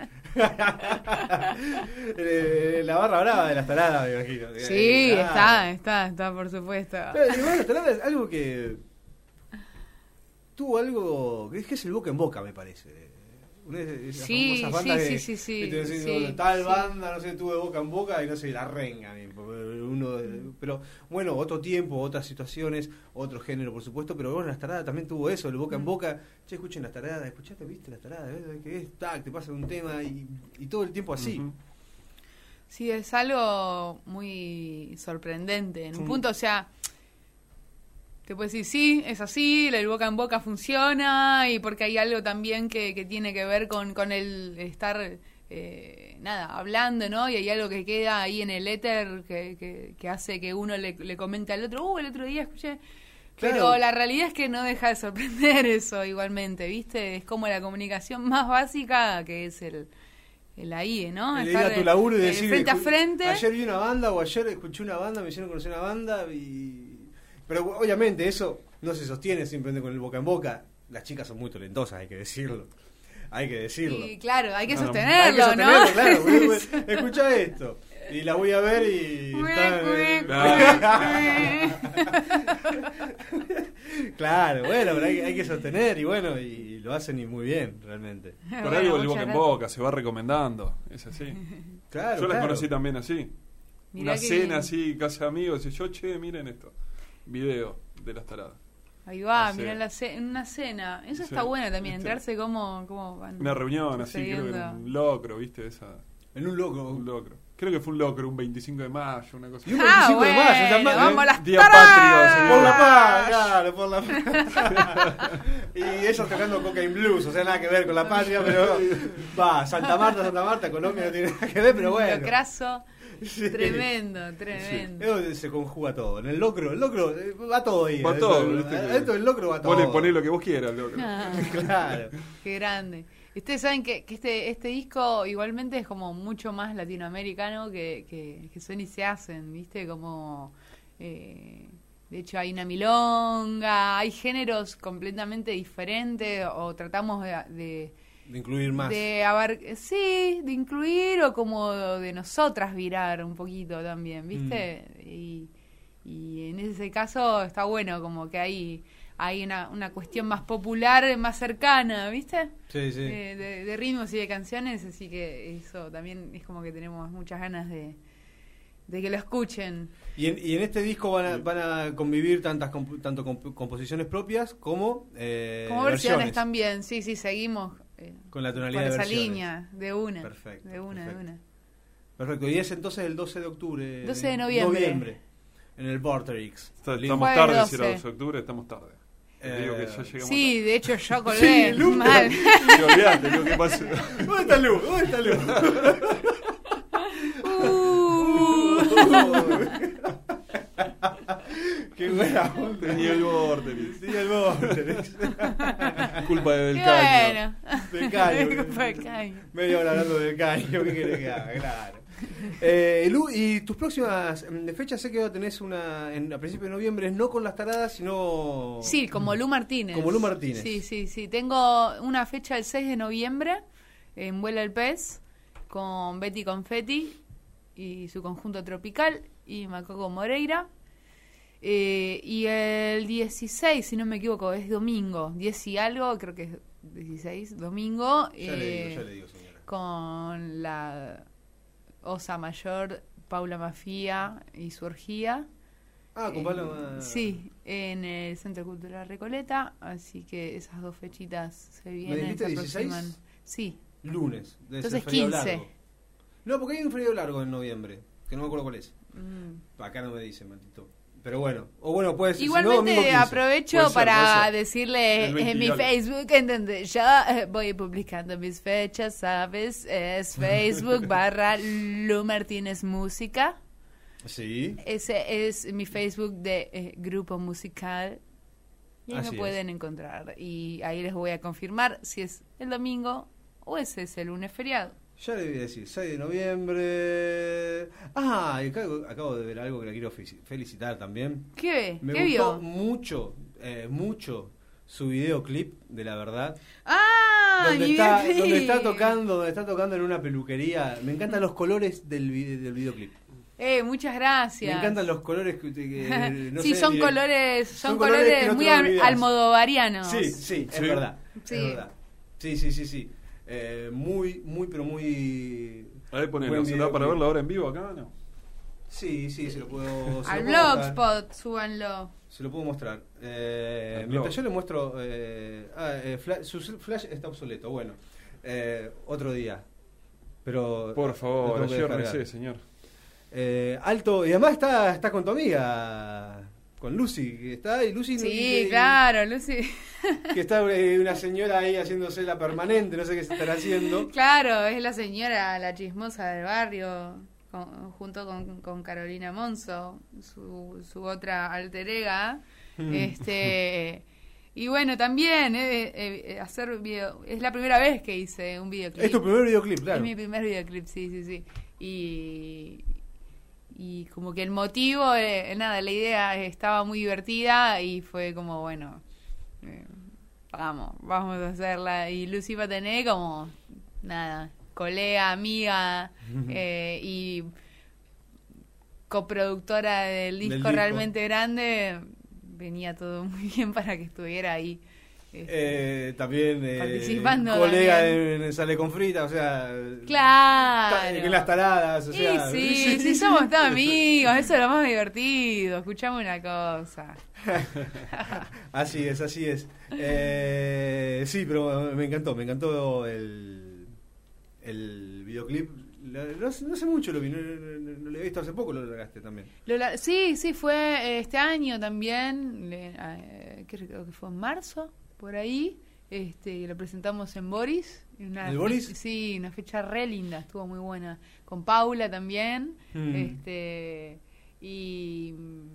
Eh, la barra brava de las taladas, me imagino. Sí, Claro. está, está, está, por supuesto. Pero, y bueno, las taladas es algo que tuvo algo que es que es el boca en boca, me parece. Una de esas Sí, famosas bandas sí, que- sí, sí, sí, que te decís, sí, no, tal sí. banda, no sé, tuve boca en boca y no sé, la renga. Uno, pero bueno, otro tiempo, otras situaciones, otro género, por supuesto, pero bueno, las taradas también tuvo eso, el boca en Mm. boca. Che, escuchen las taradas, escuchaste, viste las taradas, ¿ves? Que es, tac, te pasa un tema y, y todo el tiempo así. Ujú. Sí, es algo muy sorprendente. En un Sí. punto, o sea, te puedes decir, sí, es así, el boca en boca funciona, y porque hay algo también que, que tiene que ver con, con el estar, eh, nada, hablando, ¿no? Y hay algo que queda ahí en el éter que, que, que hace que uno le, le comente al otro, uh, el otro día escuché. Pero Claro. la realidad es que no deja de sorprender eso igualmente, ¿viste? Es como la comunicación más básica que es el... el ahí, ¿no? El ir Estar a tu laburo y eh, decir, frente a escu- frente. ayer vi una banda o ayer escuché una banda, me hicieron conocer una banda y Pero obviamente eso no se sostiene simplemente con el boca en boca. Las chicas son muy talentosas, hay que decirlo. Hay que decirlo. Y claro, hay que No, no, sostenerlo, hay que sostenerlo, ¿no? claro. Porque, pues, escucha esto. Y la voy a ver y... Claro, bueno, pero hay, hay que sostener y bueno, y lo hacen y muy bien, realmente. Por Bueno, algo el muchas boca en gracias. boca, se va recomendando. Es así. Claro, Yo las claro. conocí también así. Mirá Una que cena bien. así, casa de amigos, y yo, che, miren esto. Video de las taradas. Ahí va, Así. mirá la ce- una cena. Eso Sí, está bueno también, ¿viste? enterarse cómo, cómo van Una reunión así, creo que era sucediendo. un locro, ¿viste? Esa, En un loco. un locro. Creo que fue un locro, un veinticinco de mayo, una cosa Y un así. Ah, veinticinco de mayo, bueno, ya más- vamos a las Día taradas. patrio, señor. Por la paz, claro, por la paz. Y ellos tocando Cocaine Blues, o sea, nada que ver con la patria, pero va, Santa Marta, Santa Marta, Colombia no tiene nada que ver, pero bueno. Lo craso, Sí. tremendo, Sí. tremendo. Es donde se conjuga todo. En el locro, el locro eh, va todo ahí. Va adentro todo, del- ¿viste? adentro del locro va todo. Poné, poné lo que vos quieras, locro. Ah, Claro. qué grande. Ustedes saben que, que este este disco igualmente es como mucho más latinoamericano que, que, que son y se hacen, ¿viste? Como... eh, de hecho hay una milonga, hay géneros completamente diferentes o tratamos de... de De incluir más. De abar sí, de incluir o como de nosotras virar un poquito también, ¿viste? Mm. Y, y en ese caso está bueno como que hay hay una, una cuestión más popular, más cercana, ¿viste? Sí, sí. Eh, de, de ritmos y de canciones, así que eso también es como que tenemos muchas ganas de, de que lo escuchen. Y en, y en este disco van a, van a convivir tantas comp- tanto comp- composiciones propias como, eh, Como versiones, también, sí, sí, seguimos eh, Con la tonalidad por de esa versiones. línea, de una. Perfecto, De una, perfecto. de una. Perfecto. Y es entonces el doce de octubre. doce de noviembre. En el Vorterix. Está- Lindo. Estamos Jueves tarde, si era doce. doce de octubre, estamos tarde. Te Eh, digo que ya llegamos Sí, de hecho yo Sí, colgué Lu. mal. tarde. Sí, olvidate lo que pasa. ¿Dónde está Lu? ¿Dónde está Lu? Qué buena onda. Tenía el Vorterix. Tenía el Vorterix. Culpa de Qué Del Caño. bueno. Del caño. Culpa del caño. Media hora hablando del caño. ¿Qué querés que haga? Claro. Eh, Lu, y tus próximas mm, fechas, sé que ahora tenés una en, a principios de noviembre, no con las taradas, sino... Sí, como Lu Martínez. Como Lu Martínez. Sí, sí, sí. Tengo una fecha el seis de noviembre en Vuela el Pez con Betty Confetti y su conjunto tropical y Macoco Moreira. Eh, y el dieciséis, si no me equivoco, es domingo, diez y algo, creo que es dieciséis, domingo. Ya le digo, eh, ya le digo, señora. con la Osa Mayor, Paula Mafía y su orgía. Ah, con Eh, Pablo... Sí, en el Centro Cultural Recoleta, así que esas dos fechitas se vienen, dijiste se dieciséis? aproximan. Sí, Lunes. Debe Entonces, ser feriado quince. largo. No, porque hay un feriado largo en noviembre, que no me acuerdo cuál es. mm. Acá no me dice, maldito. Pero bueno, o bueno, puede ser. Igualmente si no, domingo quince. aprovecho Puede ser, para puede ser. decirle El veinte en mi y algo. Facebook, en donde yo eh, voy publicando mis fechas, ¿sabes? Es Facebook barra Lu Martínez Música. Sí. Ese es mi Facebook de eh, grupo musical. Y ahí Así me es. pueden encontrar. Y ahí les voy a confirmar si es el domingo o ese es el lunes feriado. Ya le voy a decir, seis de noviembre. Ah, y acabo, acabo de ver algo que la quiero felici- felicitar también. ¿Qué ve? Me ¿Qué gustó vio? mucho, eh, mucho su videoclip de La Verdad. ¡Ah! donde, mi está, videoclip! donde está tocando, donde está tocando en una peluquería. Me encantan los colores del, vide- del videoclip. Eh, muchas gracias. Me encantan los colores que, que no sí, sé, son diré- colores, son, son colores, colores que no te muy lo al- olvidás. almodovarianos. Sí, sí, es Sí. verdad. Sí. Es verdad. Sí, sí, sí, sí. Eh, muy, muy, pero muy. Ahí ponelo, buen ¿se da para videoclip. verlo ahora en vivo acá? No. Sí, sí, se lo puedo. se Al lo puedo mostrar. Blogspot, súbanlo. Se lo puedo mostrar. Eh, Al mientras blog. yo le muestro. Eh, ah, eh, fla- su flash está obsoleto. Bueno, eh, otro día. Pero. Por lo favor, tengo que ayérrese, descargar. señor. Eh, alto, y además está, está con tu amiga, con Lucy, que está ahí. Lucy Sí, que, claro, Lucy. que está eh, una señora ahí haciéndose la permanente, no sé qué se estará haciendo. Claro, es la señora, la chismosa del barrio, con- junto con, con Carolina Monzo, su, su otra alterega. Mm. Este, y bueno, también eh, eh, hacer video. Es la primera vez que hice un videoclip. Es tu primer videoclip, claro. Es mi primer videoclip, sí, sí, sí. Y, y como que el motivo, eh, nada, la idea estaba muy divertida y fue como, bueno, eh, vamos, vamos a hacerla. Y Lucy Patané como, nada, colega, amiga eh, y coproductora del disco, Del disco. Realmente Grande, venía todo muy bien para que estuviera ahí. Este, Eh, también eh, Participando colega también. en Sale con Frita, o sea, Claro. ta- en las taradas, o Y sea, sí, sí, somos todos amigos, eso es lo más divertido, escuchame una cosa. Así es, así es. Eh, sí, pero me encantó, me encantó el, el videoclip. La- No hace, no hace mucho lo vi, no, no- no- no lo he visto, hace poco lo largaste también. Lola- sí, sí, fue eh, este año también, le- eh, creo que fue en marzo, por ahí, este, lo presentamos en Boris. Una ¿El fe- Boris? Sí, una fecha re linda, estuvo muy buena. Con Paula también, Mm. este, y...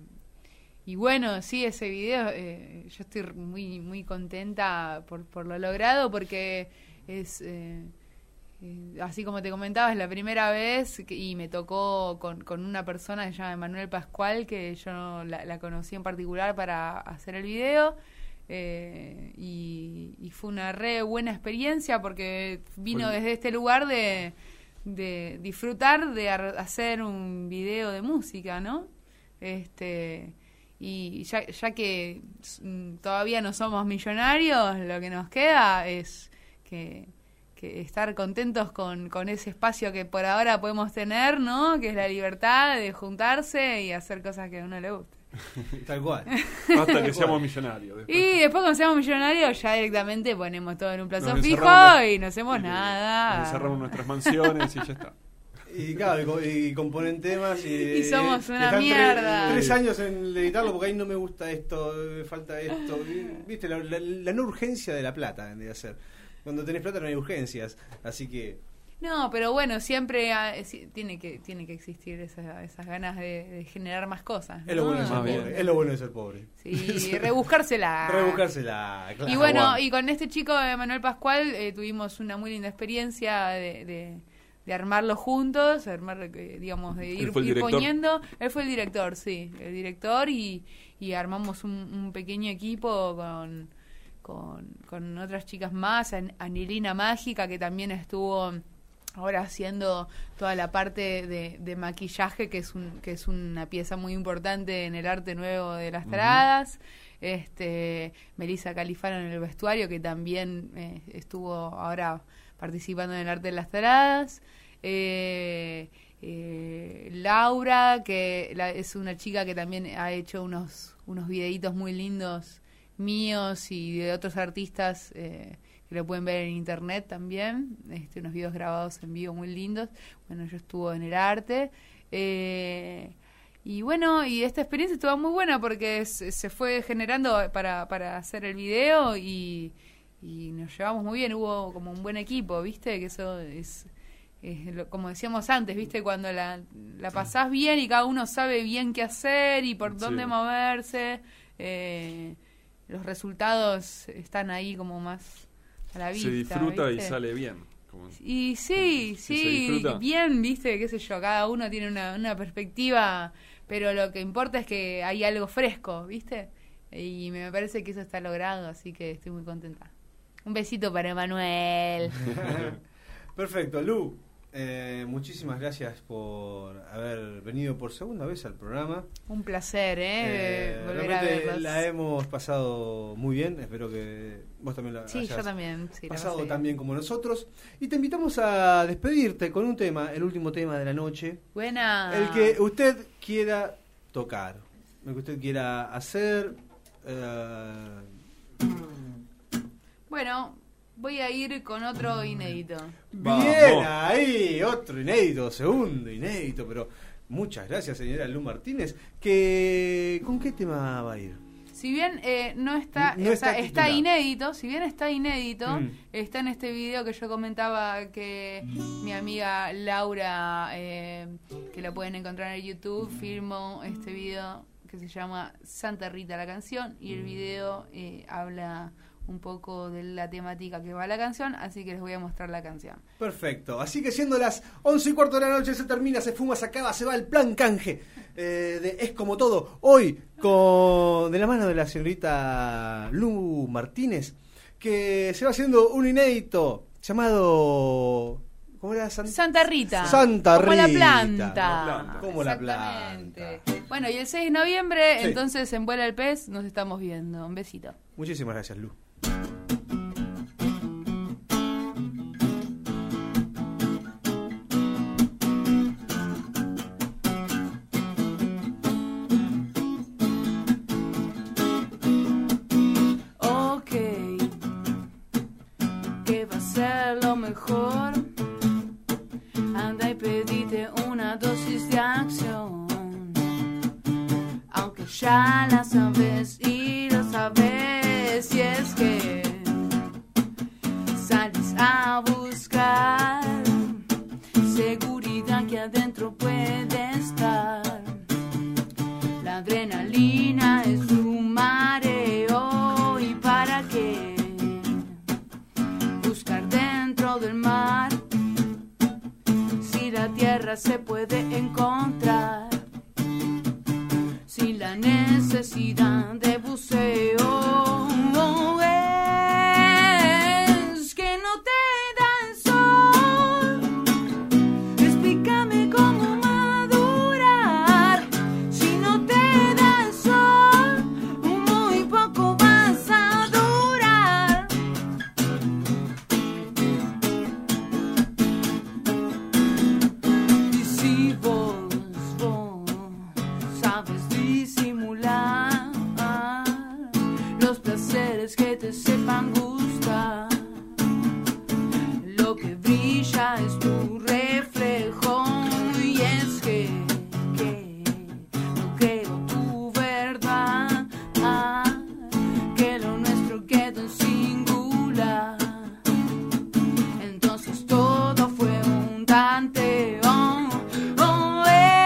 Y bueno, sí, ese video, eh, yo estoy muy muy contenta por, por lo logrado, porque es, eh, eh, así como te comentaba, es la primera vez que- y me tocó con, con una persona que se llama Emanuel Pascual, que yo la, la conocí en particular para hacer el video, eh, y, y fue una re buena experiencia porque vino Fue- desde este lugar de, de disfrutar de ar- hacer un video de música, ¿no? Este... Y ya, ya que mm, todavía no somos millonarios, lo que nos queda es que, que estar contentos con, con ese espacio que por ahora podemos tener, ¿no? Que es la libertad de juntarse y hacer cosas que a uno le guste. Tal cual. Hasta que seamos millonarios. Después. Y después cuando seamos millonarios ya directamente ponemos todo en un plazo Nos fijo encerramos- y no hacemos y- nada. Nos encerramos en nuestras mansiones y ya está. Y claro, y, co- y componen temas y, Y somos una están tre- mierda. Tres, años en editarlo porque ahí no me gusta esto, me falta esto. y- Viste, la, la- la no urgencia de la plata vendría a ser. Cuando tenés plata no hay urgencias, así que No, pero bueno, siempre ah, sí, tiene que tiene que existir esa- esas ganas de, de generar más cosas. es lo ¿no? bueno de ser Ah, bien. pobre. Es lo bueno de ser pobre. Sí, rebuscársela. Rebuscársela, claro. Y bueno, Guau. y con este chico, Manuel Pascual, eh, tuvimos una muy linda experiencia de, de, de armarlo juntos, armar, eh, digamos, de Él ir, fue el ir director. poniendo. Él fue el director, sí, el director, y, y armamos un, un pequeño equipo con, con, con otras chicas más, An- Anilina Mágica, que también estuvo ahora haciendo toda la parte de, de maquillaje, que es un, que es una pieza muy importante en el arte nuevo de las taradas. Este, Melissa Califano en el vestuario, que también eh, estuvo ahora participando en el arte de las taradas. Eh, eh, Laura, que la- es una chica que también ha hecho unos, unos videitos muy lindos míos y de otros artistas, eh, que lo pueden ver en internet también, este, unos videos grabados en vivo muy lindos. Bueno, yo estuve en el arte. Eh, y bueno, y esta experiencia estuvo muy buena porque se, se fue generando para, para hacer el video y, y nos llevamos muy bien. Hubo como un buen equipo, ¿viste? Que eso es, es lo- como decíamos antes, ¿viste? Cuando la, la pasás bien y cada uno sabe bien qué hacer y por Sí. dónde moverse, eh, los resultados están ahí como más a la vista. Se disfruta y ¿viste? sale bien. Como- Y sí, Si se sí, disfruta. bien, viste, qué sé yo, cada uno tiene una, una perspectiva, pero lo que importa es que hay algo fresco, viste, y me parece que eso está logrado, así que estoy muy contenta. Un besito para Emanuel. Perfecto, Lu. eh, muchísimas gracias por haber venido por segunda vez al programa. Un placer, ¿eh? Eh, Volver a realmente verlos. la hemos pasado muy bien. Espero que vos también la Sí, hayas yo también. Sí, la pasado pasé tan bien. bien como nosotros. Y te invitamos a despedirte con un tema, el último tema de la noche. Buena. El que usted quiera tocar, el que usted quiera hacer. eh, Bueno, voy a ir con otro inédito. Vamos. Bien, ahí, otro inédito, segundo inédito, pero muchas gracias, señora Lu Martínez. Que, ¿con qué tema va a ir? Si bien eh, no está, No o está sea, está titulado. inédito, si bien está inédito, Mm. está en este video que yo comentaba que mi amiga Laura, eh, que lo pueden encontrar en YouTube, filmó este video que se llama Santa Rita la canción, y el video eh, habla un poco de la temática que va la canción, así que les voy a mostrar la canción. Perfecto, así que siendo las once y cuarto de la noche, se termina, se fuma, se acaba, se va el plan canje eh, de Es Como Todo. Hoy, con de la mano de la señorita Lu Martínez, que se va haciendo un inédito llamado... ¿Cómo era? San... Santa Rita. Santa como Rita. La planta. planta. Como la Exactamente. planta. Bueno, y el seis de noviembre, Sí. entonces en Vuela el Pez nos estamos viendo. Un besito. Muchísimas gracias, Lu. Ok, ¿qué va a ser lo mejor? Anda y pedite una dosis de acción. Aunque ya la sabes y lo sabes, y es que sales a buscar seguridad que adentro puede estar. La adrenalina es un mareo, y para qué buscar dentro del mar si la tierra se puede encontrar sin la necesidad de buceo. Es que no te da el sol. Explícame cómo madurar. Si no te da el sol, muy poco vas a durar. Y si vos, vos sabes disimular los placeres que te sepan gustar, lo que brilla es tu reflejo, y es que, que no creo tu verdad, que lo nuestro quedó en singular. Entonces todo fue un tanteo. Oh,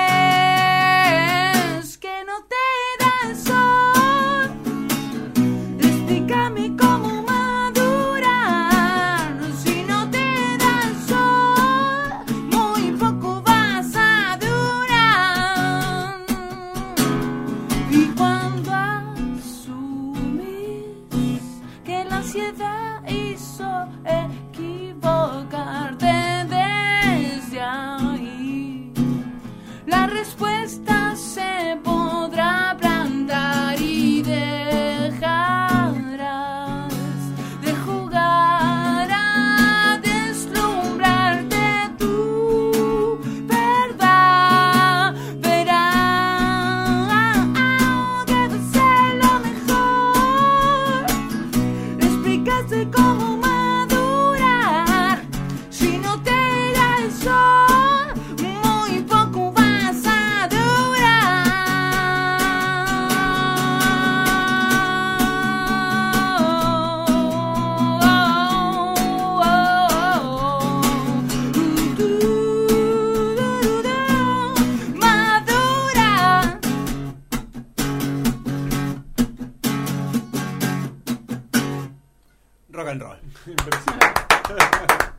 es que no te da el sol. Explícame cómo madurar. Si no te da el sol, muy poco vas a durar. Y cuando asumís que la ansiedad hizo equivocarte, desde ahí la respuesta se podrá plantar, y dejarás de jugar a deslumbrarte tu verdad. Verás que va a ser lo mejor. Explicaste cómo madurar. Si no te da el sol, muy poco vas a durar. Madura. Rock and roll. Impresionante.